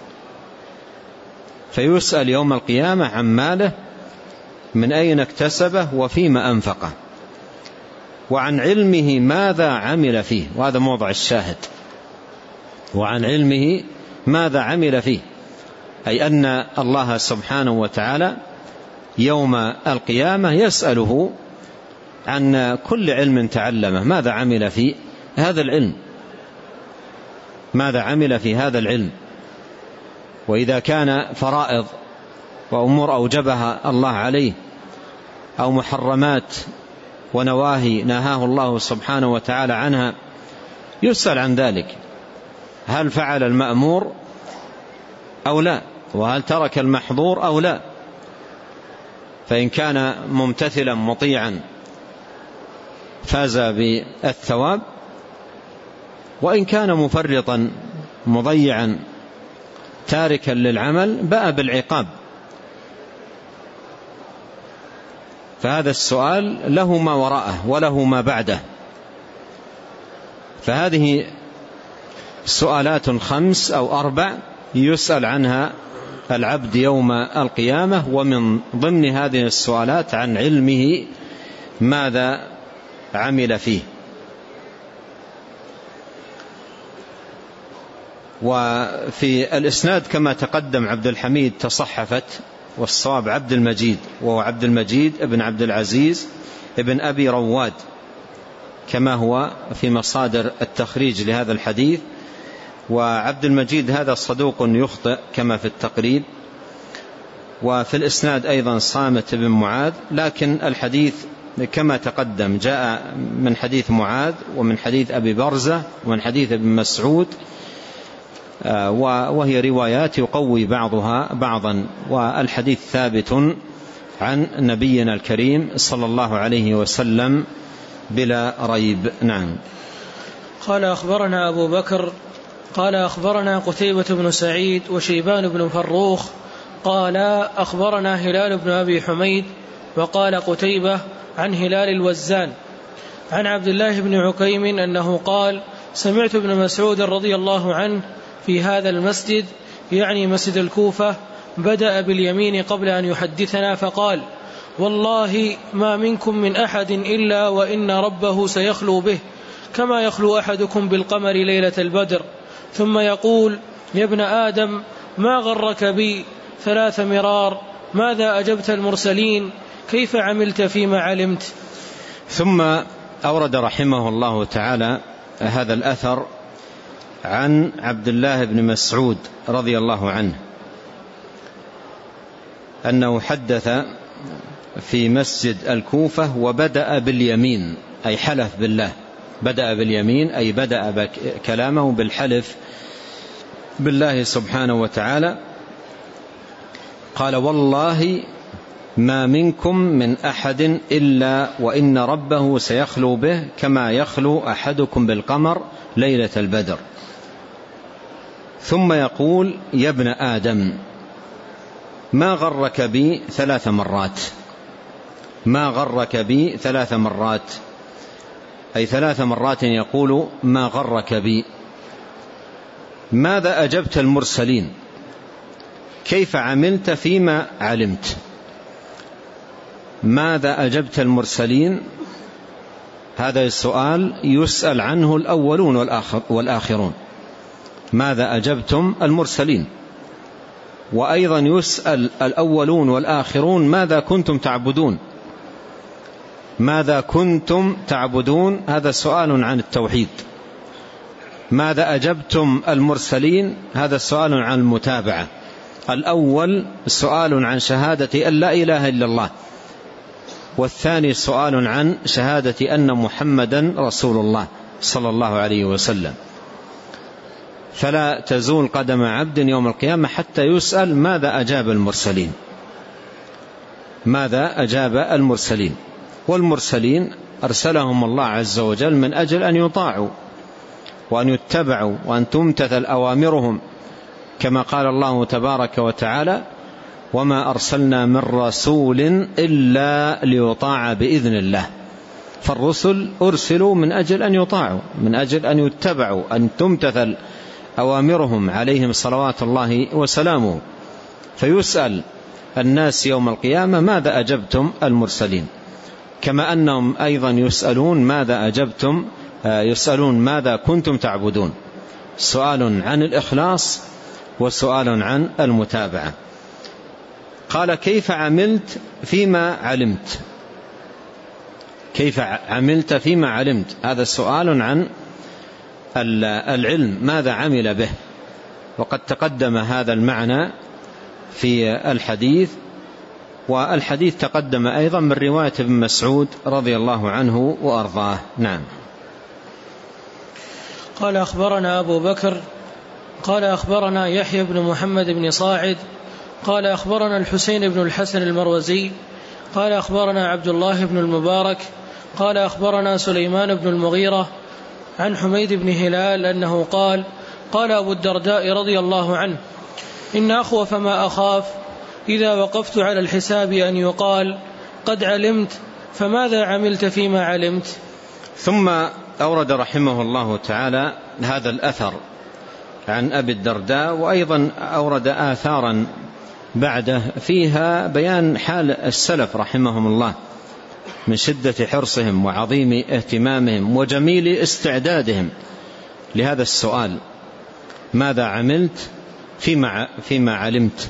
فيسأل يوم القيامة عن ماله من أين اكتسبه وفيما أنفقه، وعن علمه ماذا عمل فيه، وهذا موضع الشاهد. وعن علمه ماذا عمل فيه، أي أن الله سبحانه وتعالى يوم القيامة يسأله عن كل علم تعلمه، ماذا عمل في هذا العلم، ماذا عمل في هذا العلم. وإذا كان فرائض وأمور أوجبها الله عليه أو محرمات ونواهي نهاه الله سبحانه وتعالى عنها يسأل عن ذلك، هل فعل المأمور أو لا، وهل ترك المحظور أو لا. فإن كان ممتثلا مطيعا فاز بالثواب، وإن كان مفرطا مضيعا تاركا للعمل باء بالعقاب. فهذا السؤال له ما وراءه وله ما بعده. فهذه سؤالات خمس أو أربع يسأل عنها العبد يوم القيامة، ومن ضمن هذه السؤالات عن علمه ماذا عمل فيه. وفي الإسناد كما تقدم عبد الحميد تصحفت، والصواب عبد المجيد، وهو عبد المجيد ابن عبد العزيز ابن أبي رواد كما هو في مصادر التخريج لهذا الحديث. وعبد المجيد هذا صدوق يخطئ كما في التقريب. وفي الإسناد أيضا صامت بن معاذ، لكن الحديث كما تقدم جاء من حديث معاذ ومن حديث أبي برزة ومن حديث ابن مسعود، وهي روايات يقوي بعضها بعضا، والحديث ثابت عن نبينا الكريم صلى الله عليه وسلم بلا ريب. نعم. قال أخبرنا أبو بكر قال أخبرنا قتيبة بن سعيد وشيبان بن فروخ قال أخبرنا هلال بن أبي حميد، وقال قتيبة عن هلال الوزان عن عبد الله بن عكيم أنه قال: سمعت ابن مسعود رضي الله عنه في هذا المسجد، يعني مسجد الكوفة، بدأ باليمين قبل أن يحدثنا فقال: والله ما منكم من أحد إلا وإن ربه سيخلو به كما يخلو أحدكم بالقمر ليلة البدر، ثم يقول: يا ابن آدم ما غرك بي ثلاث مرار، ماذا أجبت المرسلين، كيف عملت فيما علمت. ثم أورد رحمه الله تعالى هذا الأثر عن عبد الله بن مسعود رضي الله عنه أنه حدث في مسجد الكوفة وبدأ باليمين، أي حلف بالله. بدأ باليمين أي بدأ كلامه بالحلف بالله سبحانه وتعالى. قال: والله ما منكم من أحد إلا وإن ربه سيخلو به كما يخلو أحدكم بالقمر ليلة البدر، ثم يقول: يا ابن آدم ما غرك بي ثلاث مرات. ما غرك بي ثلاث مرات أي ثلاث مرات يقول: ما غرك بي. ماذا أجبت المرسلين، كيف عملت فيما علمت. ماذا أجبت المرسلين، هذا السؤال يسأل عنه الأولون والآخرون. ماذا أجبتم المرسلين، وأيضا يسأل الأولون والآخرون ماذا كنتم تعبدون. ماذا كنتم تعبدون، هذا سؤال عن التوحيد. ماذا أجبتم المرسلين، هذا سؤال عن المتابعة. الأول سؤال عن شهادة أن لا إله إلا الله، والثاني سؤال عن شهادة أن محمدا رسول الله صلى الله عليه وسلم. فلا تزول قدم عبد يوم القيامة حتى يسأل ماذا أجاب المرسلين. ماذا أجاب المرسلين. والمرسلين أرسلهم الله عز وجل من أجل أن يطاعوا وأن يتبعوا وأن تمتثل أوامرهم، كما قال الله تبارك وتعالى: وما أرسلنا من رسول إلا ليطاع بإذن الله. فالرسل أرسلوا من أجل أن يطاعوا، من أجل أن يتبعوا، أن تمتثل أوامرهم عليهم صلوات الله وسلامه. فيسأل الناس يوم القيامة: ماذا أجبتم المرسلين؟ كما أنهم أيضا يسألون: ماذا أجبتم؟ يسألون: ماذا كنتم تعبدون؟ سؤال عن الإخلاص وسؤال عن المتابعة. قال: كيف عملت فيما علمت؟ كيف عملت فيما علمت؟ هذا سؤال عن العلم، ماذا عمل به؟ وقد تقدم هذا المعنى في الحديث، والحديث تقدم أيضا من رواية ابن مسعود رضي الله عنه وأرضاه. نعم. قال: أخبرنا أبو بكر قال أخبرنا يحيى بن محمد بن صاعد قال أخبرنا الحسين بن الحسن المروزي قال أخبرنا عبد الله بن المبارك قال أخبرنا سليمان بن المغيرة عن حميد بن هلال أنه قال: قال أبو الدرداء رضي الله عنه: إن أخوف ما أخاف إذا وقفت على الحساب أن يقال قد علمت فماذا عملت فيما علمت. ثم أورد رحمه الله تعالى هذا الأثر عن أبي الدرداء، وأيضا أورد آثارا بعده فيها بيان حال السلف رحمهم الله من شدة حرصهم وعظيم اهتمامهم وجميل استعدادهم لهذا السؤال: ماذا عملت فيما, فيما علمت؟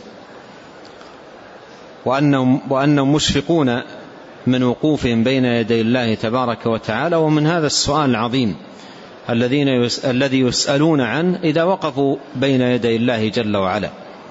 وأنهم, وأنهم مشفقون من وقوفهم بين يدي الله تبارك وتعالى، ومن هذا السؤال العظيم الذين يس... الذي يسألون عنه إذا وقفوا بين يدي الله جل وعلا.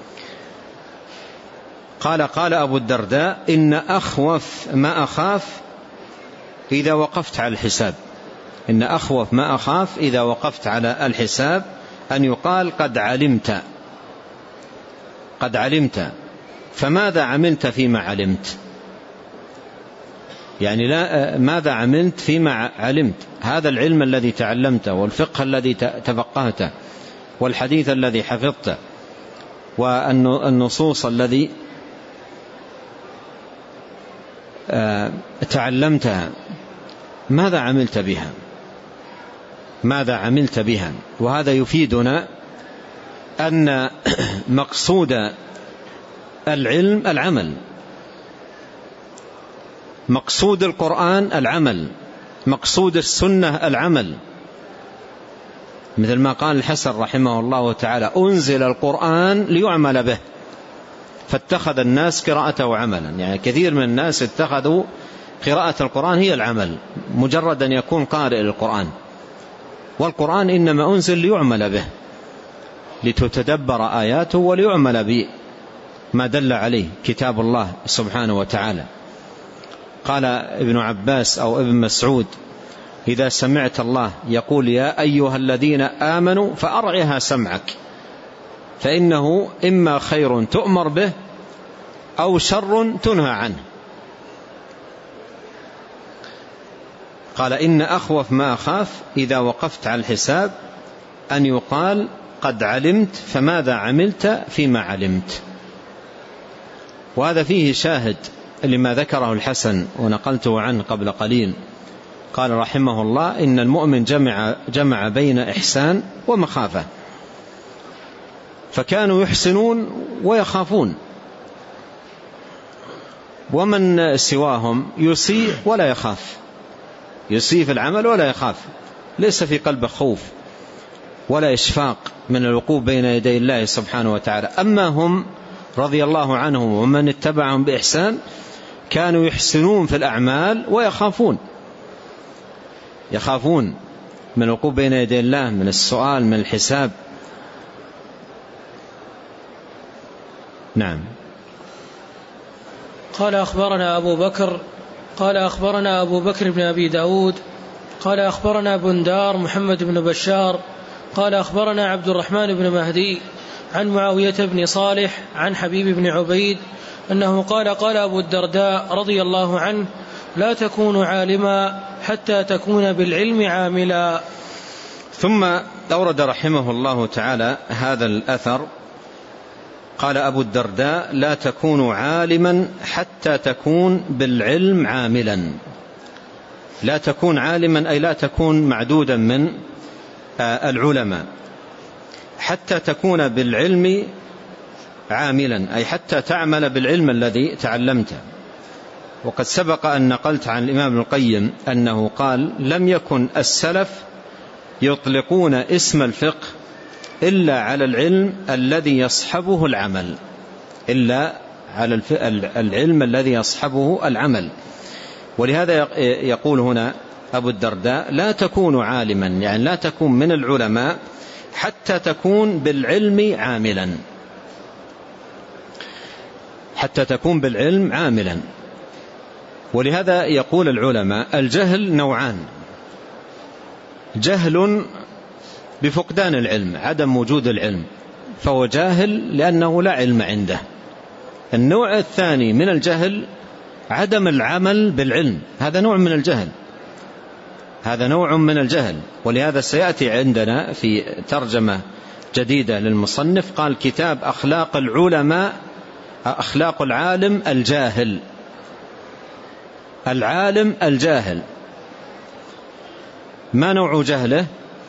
قال قال أبو الدرداء: إن أخوف ما أخاف إذا وقفت على الحساب إن أخوف ما أخاف إذا وقفت على الحساب أن يقال قد علمت قد علمت فماذا عملت فيما علمت؟ يعني لا ماذا عملت فيما علمت؟ هذا العلم الذي تعلمته والفقه الذي تفقهته والحديث الذي حفظته والنصوص الذي تعلمتها، ماذا عملت بها؟ ماذا عملت بها؟ وهذا يفيدنا أن مقصود العلم العمل، مقصود القرآن العمل، مقصود السنة العمل. مثل ما قال الحسن رحمه الله تعالى: أنزل القرآن ليعمل به فاتخذ الناس قراءته عملا. يعني كثير من الناس اتخذوا قراءة القرآن هي العمل، مجرد أن يكون قارئ للقرآن، والقرآن إنما أنزل ليعمل به، لتتدبر آياته وليعمل بما دل عليه كتاب الله سبحانه وتعالى. قال ابن عباس أو ابن مسعود: إذا سمعت الله يقول يا أيها الذين آمنوا فأرعها سمعك، فإنه إما خير تؤمر به أو شر تنهى عنه. قال: إن أخوف ما أخاف إذا وقفت على الحساب أن يقال قد علمت فماذا عملت فيما علمت. وهذا فيه شاهد لما ذكره الحسن ونقلته عنه قبل قليل. قال رحمه الله: إن المؤمن جمع, جمع بين إحسان ومخافة، فكانوا يحسنون ويخافون، ومن سواهم يسيء ولا يخاف، يسيء في العمل ولا يخاف، ليس في قلبه خوف ولا إشفاق من الوقوف بين يدي الله سبحانه وتعالى. أما هم رضي الله عنهم ومن اتبعهم بإحسان كانوا يحسنون في الأعمال ويخافون، يخافون من الوقوف بين يدي الله، من السؤال، من الحساب. نعم. قال أخبرنا أبو بكر قال أخبرنا أبو بكر بن أبي داود قال أخبرنا بندار محمد بن بشار قال أخبرنا عبد الرحمن بن مهدي عن معاوية بن صالح عن حبيب بن عبيد أنه قال قال أبو الدرداء رضي الله عنه لا تكون عالما حتى تكون بالعلم عاملا. ثم أورد رحمه الله تعالى هذا الأثر قال أبو الدرداء لا تكون عالما حتى تكون بالعلم عاملا. لا تكون عالما أي لا تكون معدودا من العلماء، حتى تكون بالعلم عاملا أي حتى تعمل بالعلم الذي تعلمته. وقد سبق أن نقلت عن الإمام ابن القيم أنه قال لم يكن السلف يطلقون اسم الفقه إلا على العلم الذي يصحبه العمل، إلا على العلم الذي يصحبه العمل. ولهذا يقول هنا أبو الدرداء لا تكون عالما، يعني لا تكون من العلماء حتى تكون بالعلم عاملا، حتى تكون بالعلم عاملا. ولهذا يقول العلماء الجهل نوعان: جهل بفقدان العلم، عدم وجود العلم، فهو جاهل لأنه لا علم عنده. النوع الثاني من الجهل عدم العمل بالعلم، هذا نوع من الجهل، هذا نوع من الجهل. ولهذا سيأتي عندنا في ترجمة جديدة للمصنف قال كتاب أخلاق العلماء، أخلاق العالم الجاهل. العالم الجاهل ما نوع جهله؟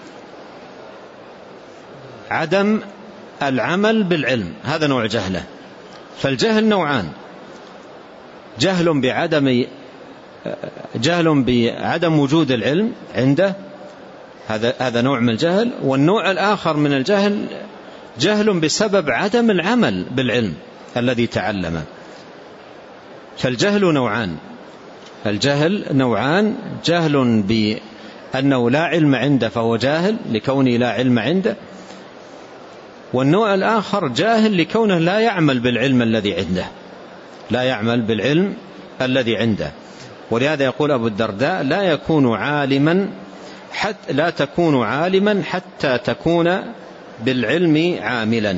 عدم العمل بالعلم، هذا نوع جهله. فالجهل نوعان: جهل بعدم جهل بعدم وجود العلم عنده، هذا هذا نوع من الجهل. والنوع الآخر من الجهل جهل بسبب عدم العمل بالعلم الذي تعلمه. فالجهل نوعان: الجهل نوعان، جهل بأنه لا علم عنده فهو جاهل لكونه لا علم عنده، والنوع الآخر جاهل لكونه لا يعمل بالعلم الذي عنده، لا يعمل بالعلم الذي عنده. ولهذا يقول أبو الدرداء لا يكون عالما حتى لا تكون عالما حتى تكون بالعلم عاملا.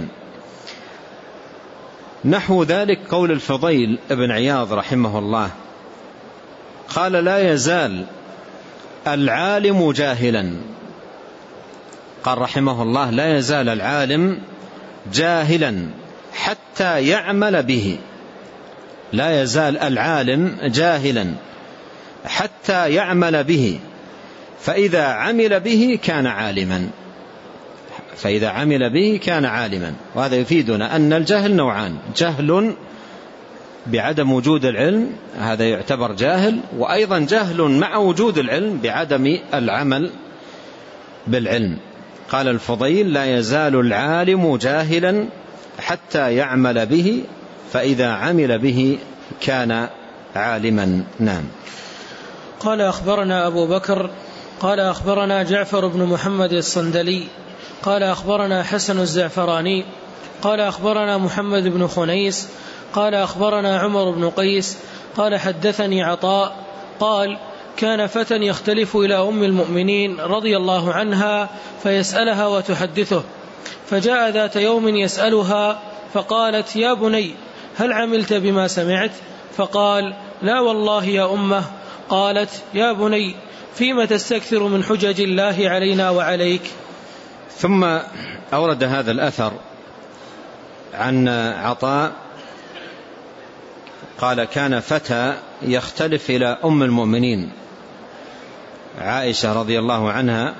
نحو ذلك قول الفضيل ابن عياض رحمه الله قال لا يزال العالم جاهلا. قال رحمه الله لا يزال العالم جاهلا حتى يعمل به. لا يزال العالم جاهلا حتى يعمل به، فإذا عمل به كان عالما، فإذا عمل به كان عالما. وهذا يفيدنا أن الجهل نوعان: جهل بعدم وجود العلم، هذا يعتبر جاهل، وأيضا جهل مع وجود العلم بعدم العمل بالعلم. قال الفضيل لا يزال العالم جاهلا حتى يعمل به، فإذا عمل به كان عالما. نعم. قال أخبرنا أبو بكر قال أخبرنا جعفر بن محمد الصندلي قال أخبرنا حسن الزعفراني قال أخبرنا محمد بن خنيس قال أخبرنا عمر بن قيس قال حدثني عطاء قال كان فتى يختلف إلى أم المؤمنين رضي الله عنها فيسألها وتحدثه، فجاء ذات يوم يسألها فقالت يا بني هل عملت بما سمعت؟ فقال لا والله يا أمه. قالت يا بني فيما تستكثر من حجج الله علينا وعليك. ثم أورد هذا الأثر عن عطاء قال كان فتى يختلف إلى أم المؤمنين عائشة رضي الله عنها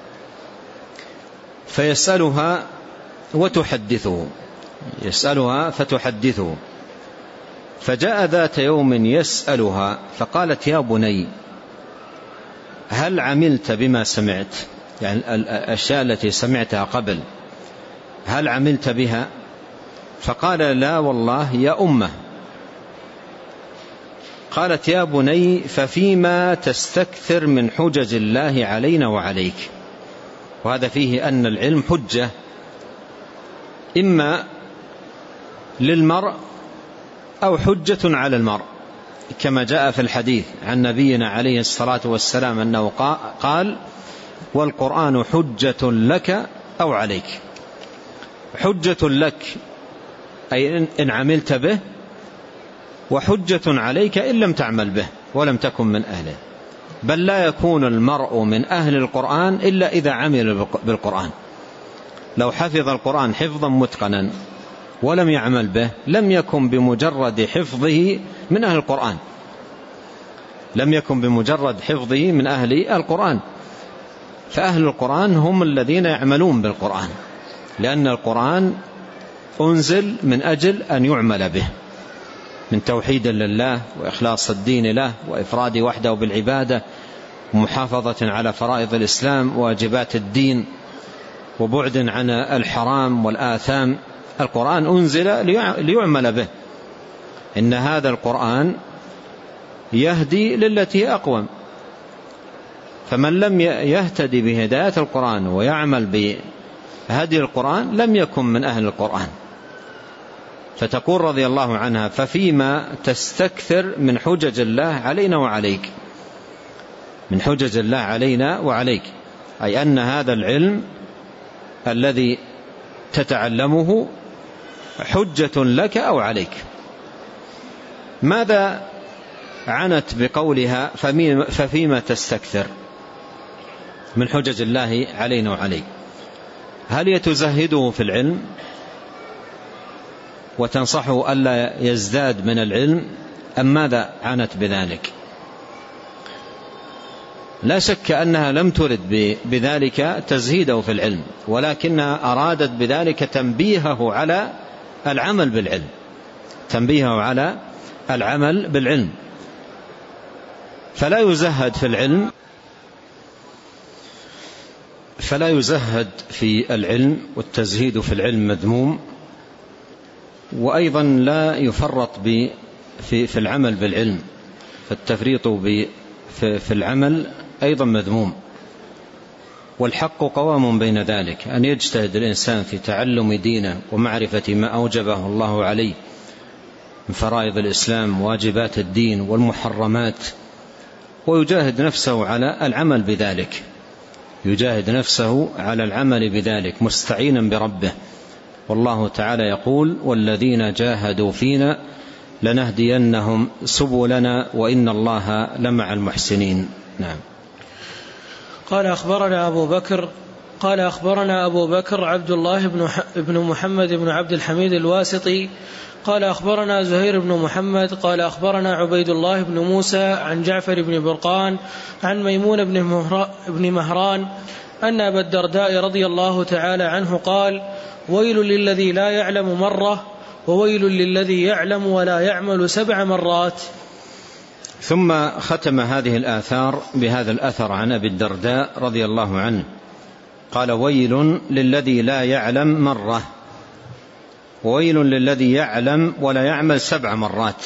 فيسألها وتحدثه، يسألها فتحدثه. فجاء ذات يوم يسألها فقالت يا بني هل عملت بما سمعت؟ يعني الأشياء التي سمعتها قبل هل عملت بها؟ فقال لا والله يا أمه. قالت يا بني ففيما تستكثر من حجج الله علينا وعليك. وهذا فيه أن العلم حجة إما للمرء أو حجة على المرء، كما جاء في الحديث عن نبينا عليه الصلاة والسلام أنه قال والقرآن حجة لك أو عليك. حجة لك أي إن عملت به، وحجة عليك إن لم تعمل به ولم تكن من أهله. بل لا يكون المرء من أهل القرآن إلا إذا عمل بالقرآن. لو حفظ القرآن حفظا متقنا ولم يعمل به لم يكن بمجرد حفظه من أهل القرآن، لم يكن بمجرد حفظه من أهل القرآن. فأهل القرآن هم الذين يعملون بالقرآن، لأن القرآن أنزل من أجل أن يعمل به، من توحيد لله وإخلاص الدين له وإفراد وحده بالعبادة ومحافظة على فرائض الإسلام وواجبات الدين وبعد عن الحرام والآثام. القرآن أنزل ليعمل به. إن هذا القرآن يهدي للتي أقوم، فمن لم يهتدي بهداية القرآن ويعمل بهدي القرآن لم يكن من أهل القرآن. فتقول رضي الله عنها: ففيما تستكثر من حجج الله علينا وعليك، من حجج الله علينا وعليك، أي أن هذا العلم الذي تتعلمه حجة لك أو عليك. ماذا عنت بقولها ففيما تستكثر من حجج الله علينا وعليك؟ هل يتزهده في العلم وتنصحه ألا يزداد من العلم، أم ماذا عنت بذلك؟ لا شك أنها لم ترد بذلك تزهيده في العلم، ولكنها أرادت بذلك تنبيهه على العمل بالعلم، تنبيهه على العمل بالعلم. فلا يزهد في العلم فلا يزهد في العلم، والتزهيد في العلم مذموم. وأيضا لا يفرط في في العمل بالعلم، فالتفريط في العمل أيضا مذموم. والحق قوام بين ذلك، أن يجتهد الإنسان في تعلم دينه ومعرفة ما أوجبه الله عليه من فرائض الإسلام واجبات الدين والمحرمات، ويجاهد نفسه على العمل بذلك، يجاهد نفسه على العمل بذلك مستعينا بربه. والله تعالى يقول: والذين جاهدوا فينا لنهدينهم سبلنا وإن الله لمع المحسنين. نعم. قال أخبرنا أبو بكر قال أخبرنا أبو بكر عبد الله بن, بن محمد بن عبد الحميد الواسطي قال أخبرنا زهير بن محمد قال أخبرنا عبيد الله بن موسى عن جعفر بن برقان عن ميمون بن مهران أن أبا الدرداء رضي الله تعالى عنه قال: ويل للذي لا يعلم مرة، وويل للذي يعلم ولا يعمل سبع مرات. ثم ختم هذه الآثار بهذا الأثر عن أبي الدرداء رضي الله عنه قال: ويل للذي لا يعلم مرة، وويل للذي يعلم ولا يعمل سبع مرات.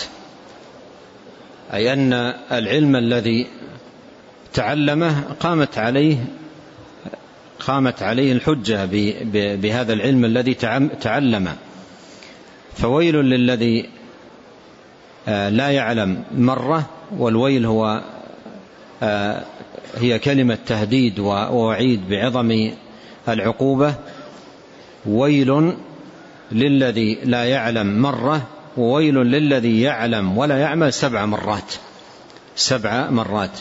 أي أن العلم الذي تعلمه قامت عليه قامت عليه الحجة بهذا العلم الذي تعلمه. فويل للذي لا يعلم مرة، والويل هو هي كلمة تهديد ووعيد بعظم العقوبة. ويل للذي لا يعلم مرة، وويل للذي يعلم ولا يعمل سبع مرات سبع مرات.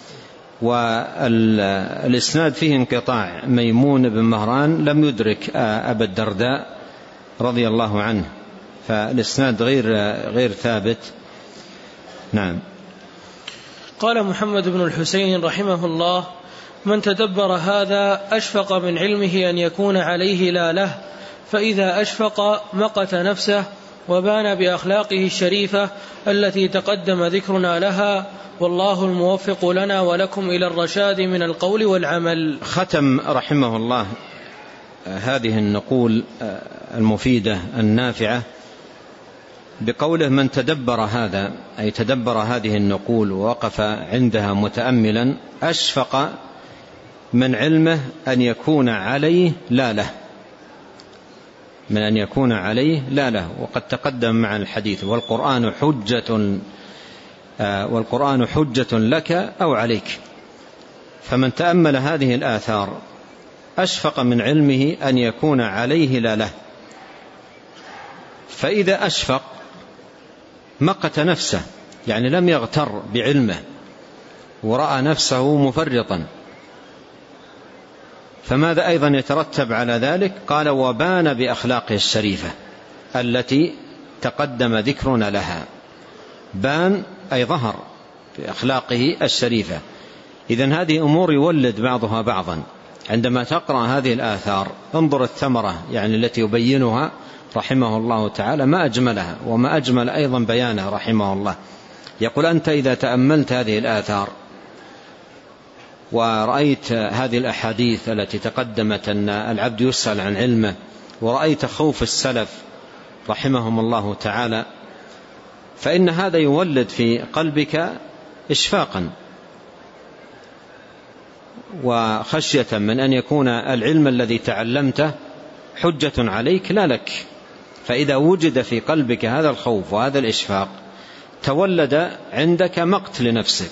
والإسناد فيه انقطاع، ميمون بن مهران لم يدرك أبا الدرداء رضي الله عنه، فالإسناد غير غير ثابت. نعم. قال محمد بن الحسين رحمه الله: من تدبر هذا أشفق من علمه أن يكون عليه لا له، فإذا أشفق مقت نفسه وبان بأخلاقه الشريفة التي تقدم ذكرنا لها، والله الموفق لنا ولكم إلى الرشاد من القول والعمل. ختم رحمه الله هذه النقول المفيدة النافعة بقوله: من تدبر هذا، أي تدبر هذه النقول ووقف عندها متأملا، أشفق من علمه أن يكون عليه لا له، من أن يكون عليه لا له. وقد تقدم مع الحديث: والقرآن حجة والقرآن حجة لك أو عليك. فمن تأمل هذه الآثار أشفق من علمه أن يكون عليه لا له، فإذا أشفق مقت نفسه، يعني لم يغتر بعلمه ورأى نفسه مفرطا. فماذا أيضا يترتب على ذلك؟ قال وبان بأخلاقه الشريفة التي تقدم ذكرنا لها. بان أي ظهر بأخلاقه الشريفة. إذن هذه أمور يولد بعضها بعضا. عندما تقرأ هذه الآثار انظر الثمرة يعني التي يبينها رحمه الله تعالى، ما أجملها وما أجمل أيضا بيانه رحمه الله. يقول أنت إذا تأملت هذه الآثار ورأيت هذه الأحاديث التي تقدمت أن العبد يسأل عن علمه، ورأيت خوف السلف رحمهم الله تعالى، فإن هذا يولد في قلبك إشفاقا وخشية من أن يكون العلم الذي تعلمته حجة عليك لا لك. فإذا وجد في قلبك هذا الخوف وهذا الإشفاق تولد عندك مقت لنفسك،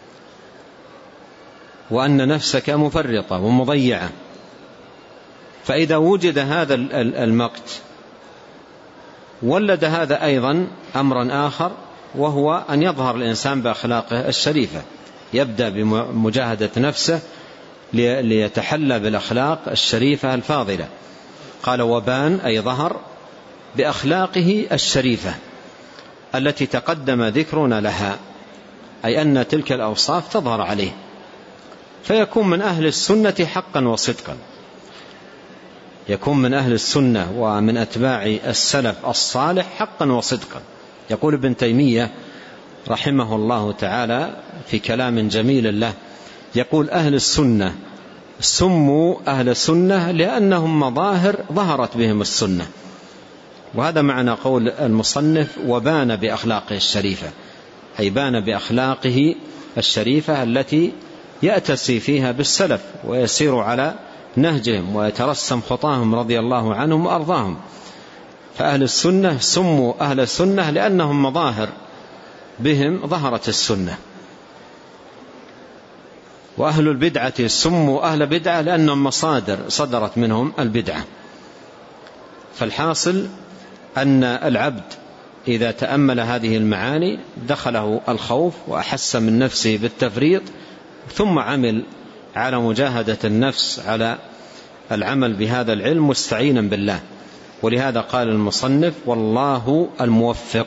وأن نفسك مفرطة ومضيعة. فإذا وجد هذا المقت ولد هذا أيضا أمرا آخر، وهو أن يظهر الإنسان بأخلاقه الشريفة، يبدأ بمجاهدة نفسه ليتحلى بالأخلاق الشريفة الفاضلة. قال وبان أي ظهر بأخلاقه الشريفة التي تقدم ذكرنا لها، أي أن تلك الأوصاف تظهر عليه، فيكون من أهل السنة حقا وصدقا، يكون من أهل السنة ومن أتباع السلف الصالح حقا وصدقا. يقول ابن تيمية رحمه الله تعالى في كلام جميل له، يقول أهل السنة سموا أهل السنة لأنهم مظاهر ظهرت بهم السنة. وهذا معنى قول المصنف وبان بأخلاقه الشريفة، أي بان بأخلاقه الشريفة التي يأتسي فيها بالسلف ويسير على نهجهم ويترسم خطاهم رضي الله عنهم وأرضاهم. فأهل السنة سموا أهل السنة لأنهم مظاهر بهم ظهرت السنة. وأهل البدعة سموا أهل بدعة لأنهم مصادر صدرت منهم البدعة. فالحاصل أن العبد إذا تأمل هذه المعاني دخله الخوف وأحس من نفسه بالتفريط، ثم عمل على مجاهدة النفس على العمل بهذا العلم مستعينا بالله. ولهذا قال المصنف والله الموفق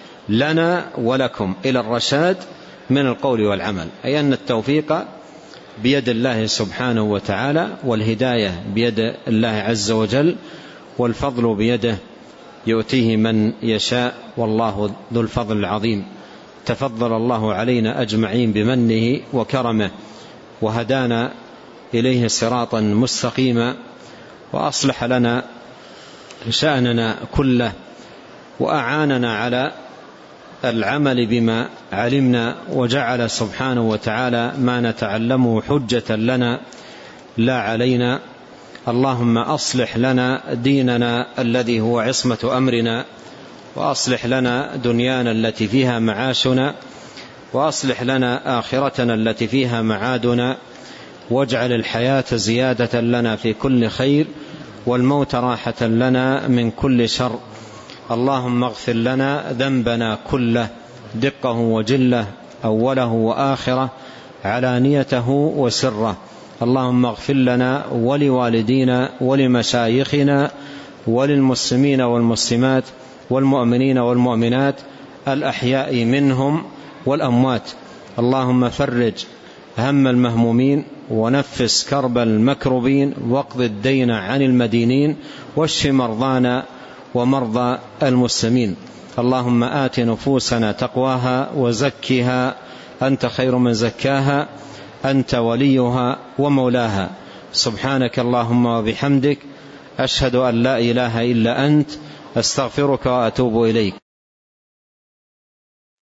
لنا ولكم إلى الرشاد من القول والعمل، أي أن التوفيق بيد الله سبحانه وتعالى، والهداية بيد الله عز وجل، والفضل بيده يؤتيه من يشاء، والله ذو الفضل العظيم. تفضل الله علينا أجمعين بمنه وكرمه، وهدانا إليه صراطا مستقيما، وأصلح لنا شأننا كله، وأعاننا على العمل بما علمنا، وجعل سبحانه وتعالى ما نتعلمه حجة لنا لا علينا. اللهم أصلح لنا ديننا الذي هو عصمة أمرنا، وأصلح لنا دنيانا التي فيها معاشنا، وأصلح لنا آخرتنا التي فيها معادنا، واجعل الحياة زيادة لنا في كل خير، والموت راحة لنا من كل شر. اللهم اغفر لنا ذنبنا كله دقه وجله، أوله وآخره، علانيته وسره. اللهم اغفر لنا ولوالدينا ولمشايخنا وللمسلمين والمسلمات والمؤمنين والمؤمنات الأحياء منهم والأموات. اللهم فرج هم المهمومين، ونفس كرب المكروبين، واقض الدين عن المدينين، واشف مرضانا ومرضى المسلمين. اللهم آت نفوسنا تقواها وزكها أنت خير من زكاها، أنت وليها ومولاها. سبحانك اللهم وبحمدك، أشهد أن لا إله إلا أنت، أستغفرك وأتوب إليك.